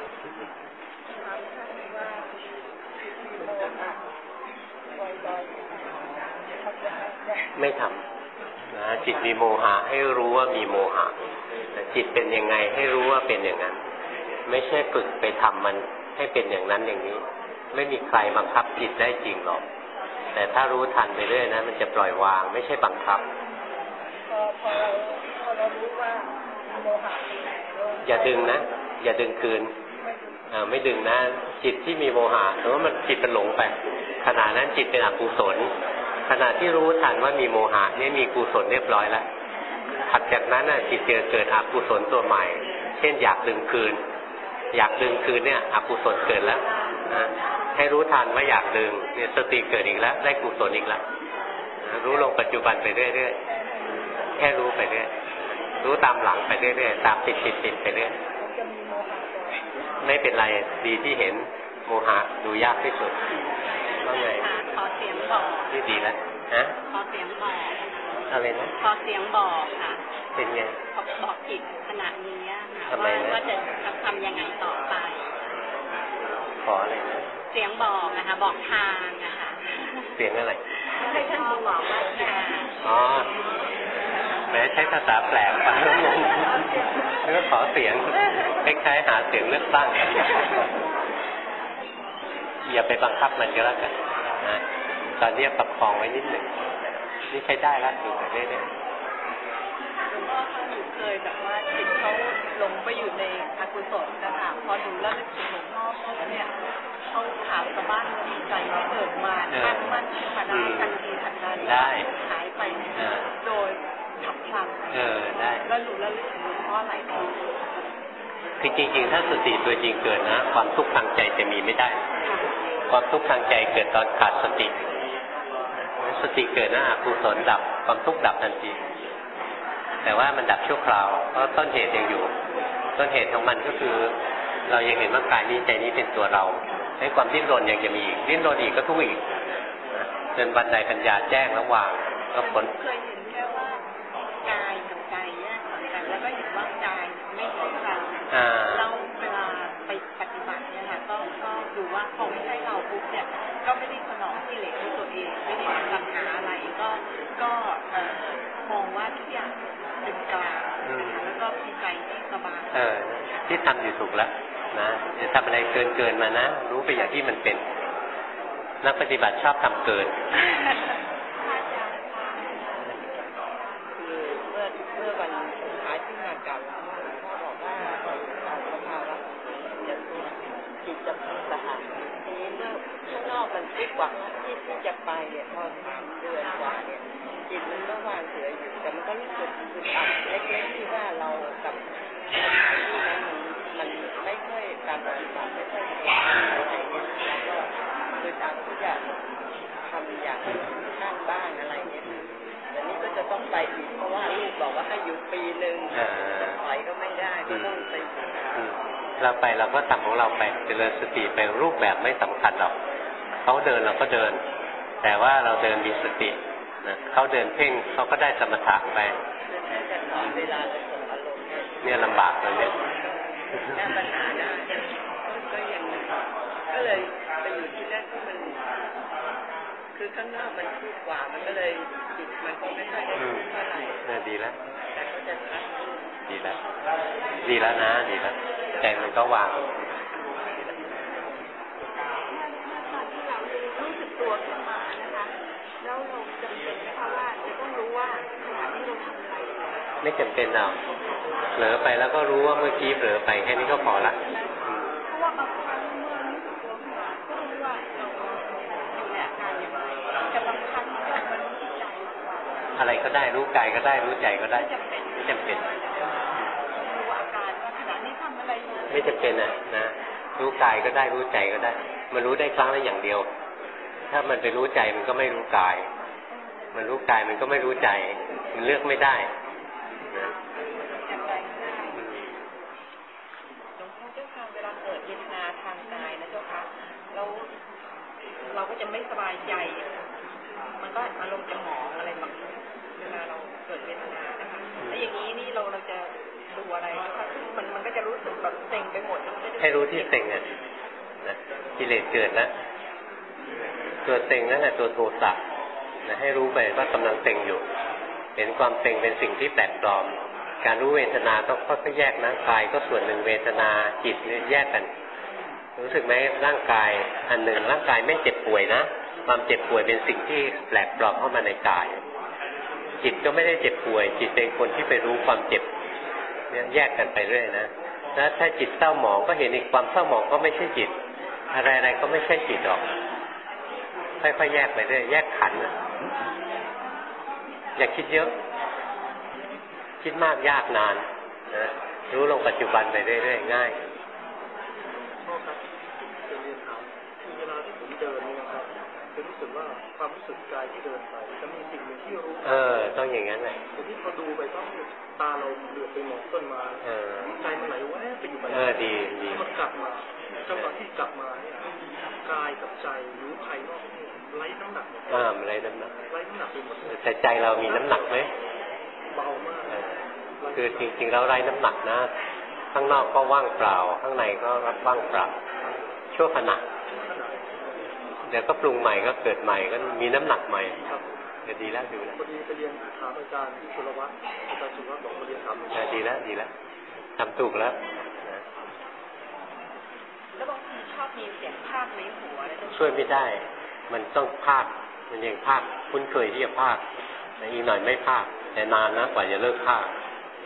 ไม่ทำนะจิตมีโมหะให้รู้ว่ามีโมหะจิตเป็นยังไงให้รู้ว่าเป็นอย่างนั้นไม่ใช่ฝึกไปทำมันให้เป็นอย่างนั้นอย่างนี้ไม่มีใครบังคับจิตได้จริงหรอกแต่ถ้ารู้ทันไปเรื่อยนะมันจะปล่อยวางไม่ใช่บังคับพอเรารู้ว่าโมหะอย่าดึงนะอย่าดึงคืนไม่ดึงนะจิตที่มีโมหะแต่ว่ามันจิตเป็นหลงไปขณะนั้นจิตเป็นอกุศลขณะที่รู้ทันว่ามีโมหะนี่มีกุศลเรียบร้อยแล้วถัดจากนั้นจิตเกิดอกุศลตัวใหม่เช่นอยากดึงคืนอยากดื่มคืนเนี่ยอกุศลเกิดแล้วนะให้รู้ทันว่าอยากดื่มเนี่ยสติเกิดอีกแล้วได้กุศลอีกแล้วรู้ลงปัจจุบันไปเรื่อยๆแค่รู้ไปเรื่อยรู้ตามหลังไปเรื่อยๆตามติดไปเรื่อยไม่เป็นไรดีที่เห็นโมหะดูยากที่สุดว่าไงขอเสียงบอกที่ดีแล้วฮะขอเสียงบอกอะไรนะขอเสียงบอกค่ะเป็นไงบอกจิตขณะนี้ค่ะว่าจะทำยังไงต่อไปขออะไรนะเสียงบอกนะคะบอกทางนะคะเสียงอะไรให้ท่านบอกว่าอ๋อแม้ใช้ภาษาแปลกฟังงงแล้วก็ขอเสียงคล้ายๆหาเสียงเลือกตั้งอย่าไปบังคับมันก็แล้วกันนะตอนนี้ประคองไว้นิดหนึ่งนี่ใช้ได้แล้วดูไปเรื่อยๆหลวงพ่อเขาหนูเคยแบบว่าจิตเขาหลงไปอยู่ในอกุศลนะคะพอหนูเล่าเรื่องหลวงพ่อเขาเนี่ยเขาถามกับบ้านใจไม่เกิดมาตั้งมั่นทันทีทันทีทันใดหายไปโดยฉับพลันได้แล้วหนูเล่าเรื่องหลวงพ่อหลายทีคือจริงๆถ้าสติตัวจริงเกิดนะความทุกข์ทางใจจะมีไม่ได้ความทุกข์ทางใจเกิดตอนขาดสติสติเกิดนะอกุศลดับความทุกข์ดับทันทีแต่ว่ามันดับชั่วคราวเพราะต้นเหตุยังอยู่ต้นเหตุของมันก็คือเรายังเห็นว่ากายนี้ใจนี้เป็นตัวเราให้ความดิ้นรนยังจะมีอีกดิ้นรนอีกก็ทุกข์อีกจนบันไดปัญญาแจ้งระหว่างก็ผลเคยเห็นแค่ว่ากายกับใจแยกกันแล้วก็เห็นว่ากายไม่ใช่เราแล้วเวลาไปปฏิบัติเนี่ยค่ะก็ดูว่าพอไม่ใช่เราปุ๊บเนี่ยก็ไม่ได้สนองกิเลสด้วยตัวเองไม่ได้ปัญหาอะไรก็มองว่าทุกอย่างเป็นกลางแล้วก็มีใจที่สบายที่ทำอยู่ถูกแล้วนะอย่าทำอะไรเกินมานะรู้ไปอย่างที่มันเป็นนักปฏิบัติชอบทำเกินเมื่อวันสุดท้ายที่งานเก่าพ่อบอกว่าสภาวะจิตจะสะอาดทีนี้เมื่อข้างนอกมันพลิกกว่าที่จะไปเนี่ยพอ3 เดือนกว่าเนี่ยจิตมันก็วางเฉยอยู่แต่มันก็รู้สึกอึดอัดเล็กๆที่ว่าเรากับสถานที่นั้นมันไม่ค่อยการปฏิบัติไม่ค่อยอะไรเนี่ยแล้วก็คือตามที่จะทำอย่างนั่งบ้างอะไรเนี่ยแต่นี่ก็จะต้องไปอีกเพราะว่าลูกบอกว่าให้อยู่ปีนึงจะถอยก็ไม่ได้ก็ต้องไปเราไปเราก็ทำของเราไปเจริญสติไปรูปแบบไม่สำคัญหรอกเขาเดินเราก็เดินแต่ว่าเราเดินมีสตินะเขาเดินเพ่งเขาก็ได้สมถะไปเนี่ยลำบากเลยเนี่ยปัญหาได้ก็ยังก็เลยไปอยู่ที่แรกที่มันคือข้างนอกมันพูดกว่ามันก็เลยจิตมันก็ไม่ค่อยได้เท่าไหร่เนี่ยดีแล้วแต่ก็จะชัดดีแล้วนะดีแล้วใจมันก็วางรู้สึกตัวขึ้นมานะคะแล้วเราจำเป็นไหมคะว่าจะต้องรู้ว่าขณะที่เราทำอะไรไม่จำเป็นหรอกเผลอไปแล้วก็รู้ว่าเมื่อกี้เผลอไปแค่นี้ก็พอละเพราะว่าบางครั้งเมื่อรู้สึกตัวขึ้นมาก็รู้ว่าเราอยู่ในอาการอย่างไรแต่บางครั้งมันรู้ที่ใจอะไรก็ได้รู้กายก็ได้รู้ใจก็ได้ไม่จำเป็นรู้อาการว่าขณะนี้ทำอะไรอยู่ไม่จำเป็นนะรู้กายก็ได้รู้ใจก็ได้มันรู้ได้ครั้งละอย่างเดียวถ้ามันไปรู้ใจมันก็ไม่รู้กายมันรู้กายมันก็ไม่รู้ใจมันเลือกไม่ได้นะหลวงพ่อเจ้าค่ะเวลาเกิดเวทนาทางกายนะเจ้าค่ะแล้วเราก็จะไม่สบายใจมันก็อารมณ์จะหมองอะไรบางเวลาเราเกิดเวทนานะคะแล้วอย่างนี้นี่เราจะดูอะไรนะคะมันก็จะรู้สึกแบบเซ็งไปหมดให้รู้ที่เซ็งนะกิเลสเกิดแล้วตัวเซ็งนั่นแหละตัวโทสะนะให้รู้ไปว่ากำลังเซ็งอยู่เห็นความเซ็งเป็นสิ่งที่แปลกปลอมการรู้เวทนาต้องค่อยๆแยกนะกายก็ส่วนหนึ่งเวทนาจิตเนี่ยแยกกันรู้สึกไหมร่างกายอันหนึ่งร่างกายไม่เจ็บป่วยนะความเจ็บป่วยเป็นสิ่งที่แปลกปลอมเข้ามาในกายจิตก็ไม่ได้เจ็บป่วยจิตเป็นคนที่ไปรู้ความเจ็บเนี่ยแยกกันไปเรื่อยนะแล้วถ้าจิตเศร้าหมองก็เห็นอีกความเศร้าหมองก็ไม่ใช่จิตอะไรๆก็ไม่ใช่จิตหรอกค่อยๆแยกไปเรื่อยแยกขันธ์อย่าคิดเยอะคิดมากยากนานนะรู้ลงปัจจุบันไปเรื่อยๆง่ายความรู้สึกกายที่เดินไปจะมีสิ่งหนึ่งที่รู้ต้องอย่างนั้นแหละทีนี้พอดูไปก็ตาเราเหลือบไปมองต้นไม้ใจมันไหลแวบไปอยู่กับดีมันกลับมาจังหวะที่กลับมาเนี่ยกายกับใจรู้ภายนอกนี่ไร้น้ำหนักหมดไร้น้ำหนักไปหมดแต่ใจเรามีน้ำหนักไหมเบามากคือจริงๆเราไร้น้ำหนักนะข้างนอกก็ว่างเปล่าข้างในก็รับว่างเปล่าชั่วขณะเดี๋ยวก็ปรุงใหม่ก็เกิดใหม่ก็มีน้ำหนักใหม่จะดีแล้วดูแล้วพอดีไปเรียนถามอาจารย์สุรวัฒน์อาจารย์สุรวัฒน์บอกมาเรียนถามดีแล้วทำถูกแล้วแล้วบางทีชอบมีเสียงภาคในหัวช่วยไม่ได้มันต้องภาคมันยังภาคคุ้นเคยที่จะภาคแต่อีกหน่อยไม่ภาคแต่นานนะกว่าจะเลิกภาค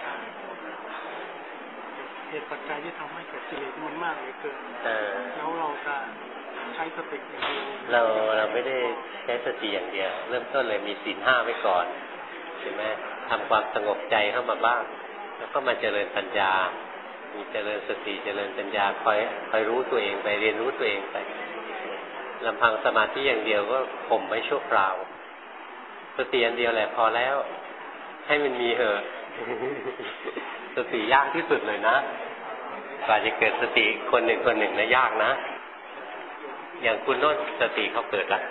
เหตุปัจจัยที่ทำให้เกิดกิเลสมันมากเลยเกินแล้วเราจะใช้สติอย่างเดียวเราไม่ได้ใช้สติอย่างเดียวเริ่มต้นเลยมีศีล 5ไว้ก่อนใช่ไหมทำความสงบใจเข้ามาบ้างแล้วก็มาเจริญปัญญามีเจริญสติเจริญปัญญาคอยรู้ตัวเองไปเรียนรู้ตัวเองไปลำพังสมาธิอย่างเดียวก็ข่มไว้ชั่วคราวสติอันเดียวแหละพอแล้วให้มันมีเหอะสติยากที่สุดเลยนะกว่าจะเกิดสติคนหนึ่งนะยากนะอย่างคุณโน้ตสติเขาเกิดแล้ว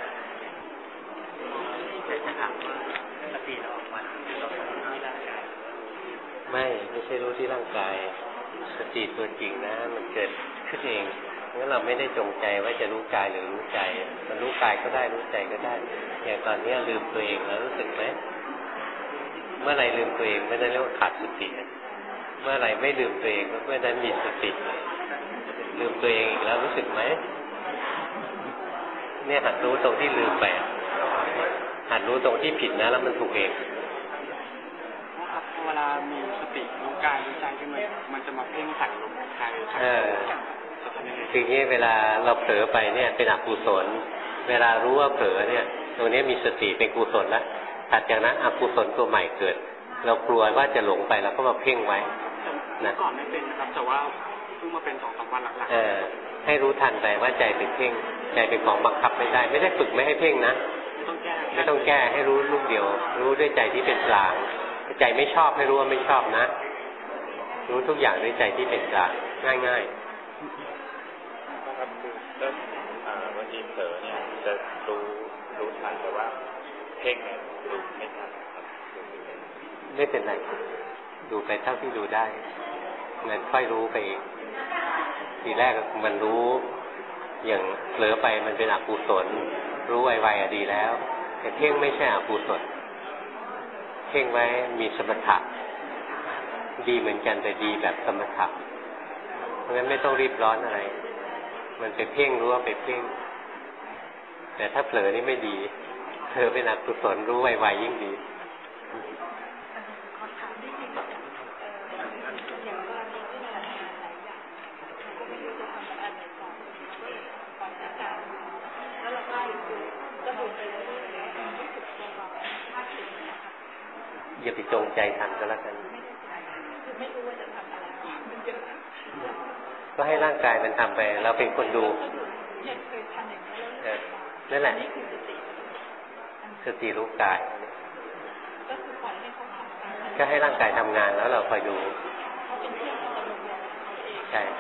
สติเราออกมาที่เรารู้ที่ร่างกายไม่ใช่รู้ที่ร่างกายสติตัวจริงนะมันเกิดขึ้นเองงั้นเราไม่ได้จงใจว่าจะรู้กายหรือรู้ใจมันรู้กายก็ได้รู้ใจก็ได้อย่างตอนนี้ลืมตัวเองแล้วรู้สึกไหมเมื่อไรลืมตัวเองไม่ได้เรียกว่าขาดสติเมื่อไรไม่ลืมตัวเองก็เมื่อนั้นมีสติลืมตัวเองอีกแล้วรู้สึกไหมเนี่ยหัดรู้ตรงที่ลืมไปหัดรู้ตรงที่ผิดนะแล้วมันถูกเองครับเวลามีสติรู้กายรู้ใจขึ้นมามันจะมาเพ่งใส่ลมหายใจคืองี้เวลาเราเผลอไปเนี่ยเป็นอกุศลเวลารู้ว่าเผลอเนี่ยตรงนี้มีสติเป็นกุศลแล้วถัดจากนั้นอกุศลตัวใหม่เกิดเรากลัวว่าจะหลงไปแล้วก็มาเพ่งไว้นะก่อนไม่เป็นนะครับแต่ว่าเพิ่งมาเป็น 2-3 วันหลังๆให้รู้ทันไปว่าใจเป็นเพ่งใจเป็นของบังคับไม่ได้ฝึกไม่ให้เพ่งนะไม่ต้องแก้ให้รู้ลูกเดียวรู้ด้วยใจที่เป็นกลางใจไม่ชอบให้รู้ว่าไม่ชอบนะรู้ทุกอย่างด้วยใจที่เป็นกลางง่ายๆครับคือแล้ววันนี้เผลอเนี่ยจะรู้ทันแต่ว่าเพ่งเนี่ยรู้ไม่ทันครับไม่เป็นไรดูไปเท่าที่ดูได้งั้นค่อยรู้ไปทีแรกมันรู้อย่างเผลอไปมันเป็นอกุศลรู้ไวๆดีแล้วแต่เพ่งไม่ใช่อกุศลเพ่งไว้มีสมถะดีเหมือนกันแต่ดีแบบสมถะเพราะงั้นไม่ต้องรีบร้อนอะไรมันไปเพ่งรู้ว่าไปเพ่งแต่ถ้าเผลอนี่ไม่ดีเผลอเป็นอกุศลรู้ไวๆยิ่งดีอย่าไปจงใจทำก็แล้วกันไม่รู้ว่าจะทำอะไรก็ให้ร่างกายมันทำไปเราเป็นคนดูนั่นแหละสติรู้กายก็ให้ร่างกายทำงานแล้วเราคอยดูใช่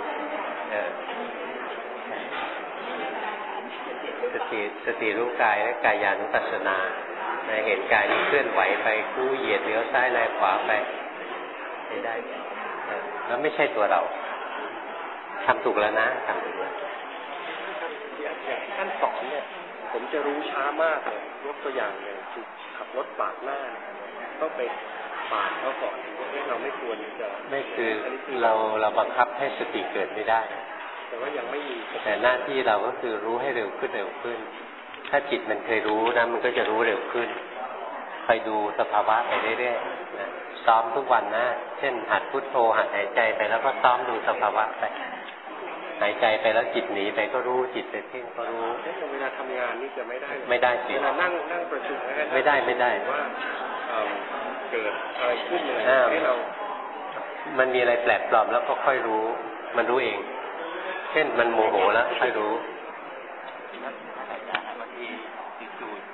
สติรู้กายและกายานุปัสสนาเห็นกายนี้เคลื่อนไหวไปกู้เหยียดเลี้ยวซ้ายแลขวาไปได้แล้วไม่ใช่ตัวเราทำถูกแล้วนะทำถูกแล้วท่านสอนเนี่ยผมจะรู้ช้ามากเลยยกตัวอย่างเลยคือขับรถปาดหน้าต้องไปปาดเขาก่อนเราไม่ควรจะไม่คือเราบังคับให้สติเกิดไม่ได้แต่ว่ายังไม่มีแต่หน้าที่เราก็คือรู้ให้เร็วขึ้นถ้าจิตมันเคยรู้นะมันก็จะรู้เร็วขึ้นคอยดูสภาวะไปเรื่อยๆนะซ้อมทุกวันนะเช่นหัดพุทโธหัดหายใจไปแล้วก็ซ้อมดูสภาวะไปหายใจไปแล้วจิตหนีไปก็รู้จิตไปเพ่งก็รู้เวลาทำงานนี่จะไม่ได้สิเวลานั่งประชุมไม่ได้ว่าเกิดอะไรขึ้นเลยให้เรามันมีอะไรแปลกปลอมแล้วก็ค่อยรู้มันรู้เองเช่นมันโมโหแล้วค่อยรู้บางทีจิตจูด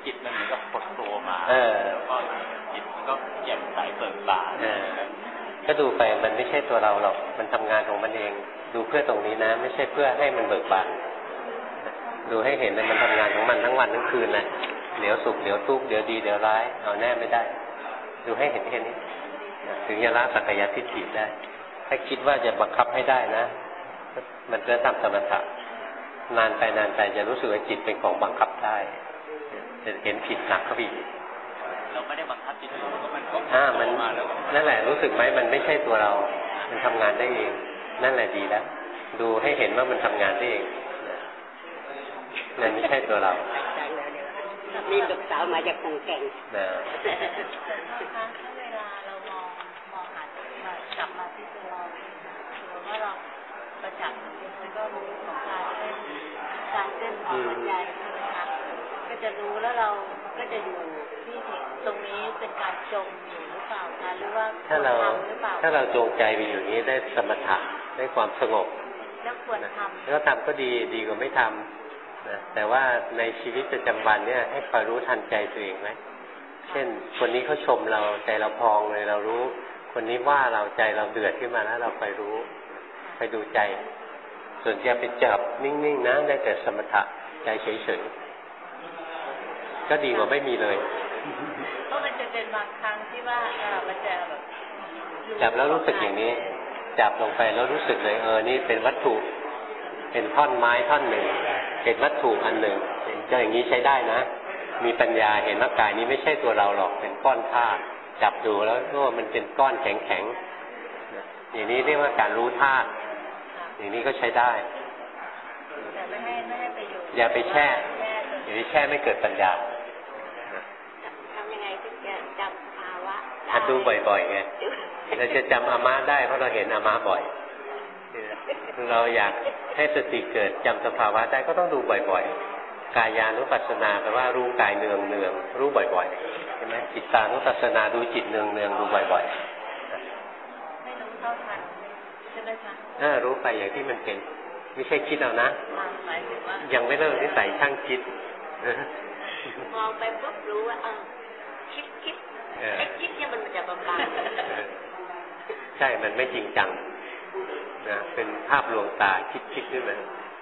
จิตมันเหมือนกับปลดตัวมาแล้วก็จิตมันก็แจ่มใสเบิกบานก็ดูไปมันไม่ใช่ตัวเราหรอกมันทำงานของมันเองดูเพื่อตรงนี้นะไม่ใช่เพื่อให้มันเบิกบานดูให้เห็นเลยมันทำงานของมันทั้งวันทั้งคืนนะเดี๋ยวสุขเดี๋ยวทุกข์เดี๋ยวดีเดี๋ยวร้ายเอาแน่ไม่ได้ดูให้เห็นแค่นี้ถึงจะละสักกายทิฏฐิได้ถ้าคิดว่าจะบังคับให้ได้นะมันจะทำสมถะนานไปจะรู้สึกว่าจิตเป็นของบังคับได้จะเห็นผิดหนักเข้าไปอีกเราไม่ได้บังคับจิตมันก็มันนั่นแหละรู้สึกไหมมันไม่ใช่ตัวเรามันทำงานได้เองนั่นแหละดีแล้วดูให้เห็นว่ามันทำงานได้เองนั่นไม่ใช่ตัวเรามีลูกสาวมาจากกรุงเทพถ้าเวลาเรามองหากลับมาที่ตัวเราสมมติว่าเราประจักษ์มันก็รู้ของการเต้นของหัวใจใช่ไหมคะก็จะรู้แล้วเราก็จะอยู่ที่ตรงนี้เป็นการจมอยู่หรือเปล่าคะหรือว่าถ้าเราจงใจไปอยู่นี้ได้สมถะได้ความสงบแล้วควรทำแล้วทำก็ดีกว่าไม่ทำนะแต่ว่าในชีวิตประจำวันเนี่ยให้คอยรู้ทันใจตัวเองไหมเช่นคนนี้เขาชมเราใจเราพองเลยเรารู้คนนี้ว่าเราใจเราเดือดขึ้นมาแล้วเราคอยรู้ไปดูใจส่วนจะไปจับนิ่งๆนะได้แต่สมถะใจเฉยๆก็ดีกว่าไม่มีเลยเพราะมันจะเป็นบางครั้งที่ว่ามันจะแบบจับแล้วรู้สึกอย่างนี้จับลงไปแล้วรู้สึกเลยนี่เป็นวัตถุเป็นท่อนไม้ท่อนหนึ่งเป็นวัตถุอันหนึ่งจะอย่างนี้ใช้ได้นะมีปัญญาเห็นว่ากายนี้ไม่ใช่ตัวเราหรอกเป็นก้อนธาตุจับดูแล้วมันเป็นก้อนแข็งๆอย่างนี้เรียกว่าการรู้ธาตุอย่างนี้ก็ใช้ได้แต่ไม่ให้ไปอยู่อย่าไปแช่อย่าไปแช่ไม่เกิดปัญญาทำยังไงถึงจะจำภาวะหัดดูบ่อยๆไงเราจะจำอาม่าได้เพราะเราเห็นอาม่าบ่อยเราอยากให้สติเกิดจำสภาวะได้ก็ต้องดูบ่อยๆกายานุปัสสนาแปลว่ารู้กายเนืองรู้บ่อยๆใช่ไหมจิตตานุปัสสนาดูจิตเนืองดูบ่อยๆไม่รู้เท่าทันใช่ไหมคะรู้ไปอย่างที่มันเป็นไม่ใช่คิดเอานะยังไม่เลิกนิสัยช่างคิดมองไปปุ๊บรู้ว่าคิดไอ้คิดเนี่ยมันจะบำบัดใช่มันไม่จริงจังนะเป็นภาพลวงตาคิดขึ้นมา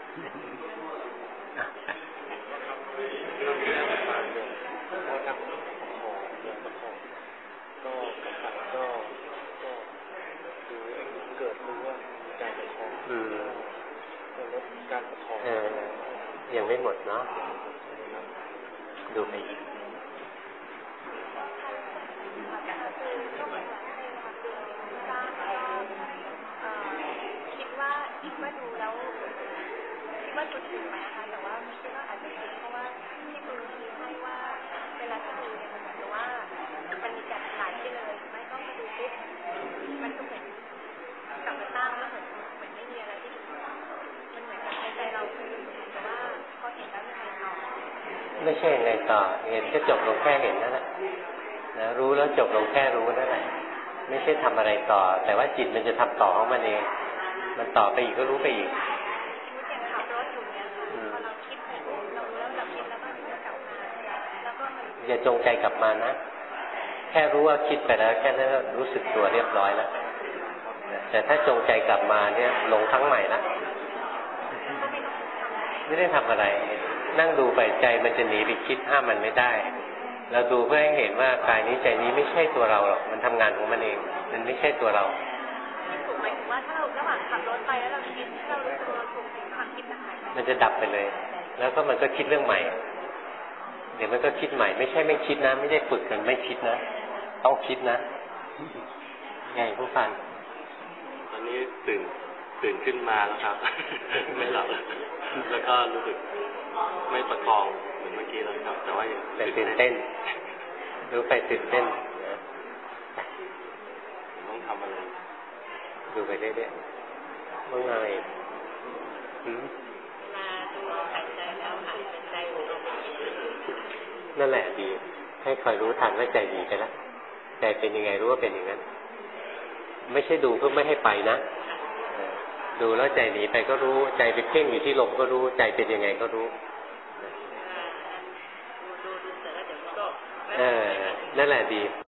ยังไม่หมดเนาะดูไปอีกคิดว่าดูแล้วคิดว่าจุดถึงไหมคะแต่ว่าคิดว่าอาจจะเป็นเพราะว่าที่คุณชี้ให้ว่าเวลาที่ดูเนี่ยมันเหมือนกับว่ามันมีจัดหลายที่เลยไม่ต้องมาดูปุ๊บมันก็เหมือนกลับมาตั้งแล้วเหมือนไม่มีอะไรที่มันเหมือนกับใจเราคือแต่ว่าพอเห็นแล้วยังไงต่อไม่ใช่ยังไงต่อเห็นก็จบลงแค่เห็นนั่นแหละนะรู้แล้วจบลงแค่รู้นั่นแหละไม่ใช่ทำอะไรต่อแต่ว่าจิตมันจะทำต่อของมันเองมันต่อไปอีกก็รู้ไปอีกขับรถอยู่เนี่ยพอเราคิดเรารู้แล้วเราคิดแล้วก็กลับมาแล้วก็อย่าจงใจกลับมานะแค่รู้ว่าคิดไปแล้วแค่นั้นรู้สึกตัวเรียบร้อยแล้วแต่ถ้าจงใจกลับมาเนี่ยลงครั้งใหม่ละไม่ได้ทำอะไรนั่งดูไปใจมันจะหนีไปคิดห้ามมันไม่ได้เราดูเพื่อให้เห็นว่ากายนี้ใจนี้ไม่ใช่ตัวเราหรอกมันทำงานของมันเองมันไม่ใช่ตัวเราถูกไหมว่าถ้าเราระหว่างขับรถไปแล้วเราคิดเรารู้สึกถูกความคิดมันหายมันจะดับไปเลยแล้วก็มันก็คิดเรื่องใหม่เดี๋ยวมันก็คิดใหม่ไม่ใช่ไม่คิดนะไม่ได้ฝึกกันไม่คิดนะต้องคิดนะไงผู้ฟังตอนนี้ตื่นขึ้นมาแล้วครับไม่หลับแล้วก็รู้สึกไม่ประคองเหมือนเมื่อกี้แล้วครับแต่ว่าตื่นเต้นรู้ไปตื่นเต้นต้องทำอะไรดูไปเรื่อยๆว่าไงมาดูหายใจแล้วหายใจออกนั่นแหละดีให้คอยรู้ทันว่าใจดีไปแล้วใจเป็นยังไงรู้ว่าเป็นอย่างนั้นไม่ใช่ดูเพื่อไม่ให้ไปนะดูแล้วใจหนีไปก็รู้ใจไปเพ่งอยู่ที่ลมก็รู้ใจเป็นยังไงก็รู้ดูเสร็จแล้วนั่นแหละดี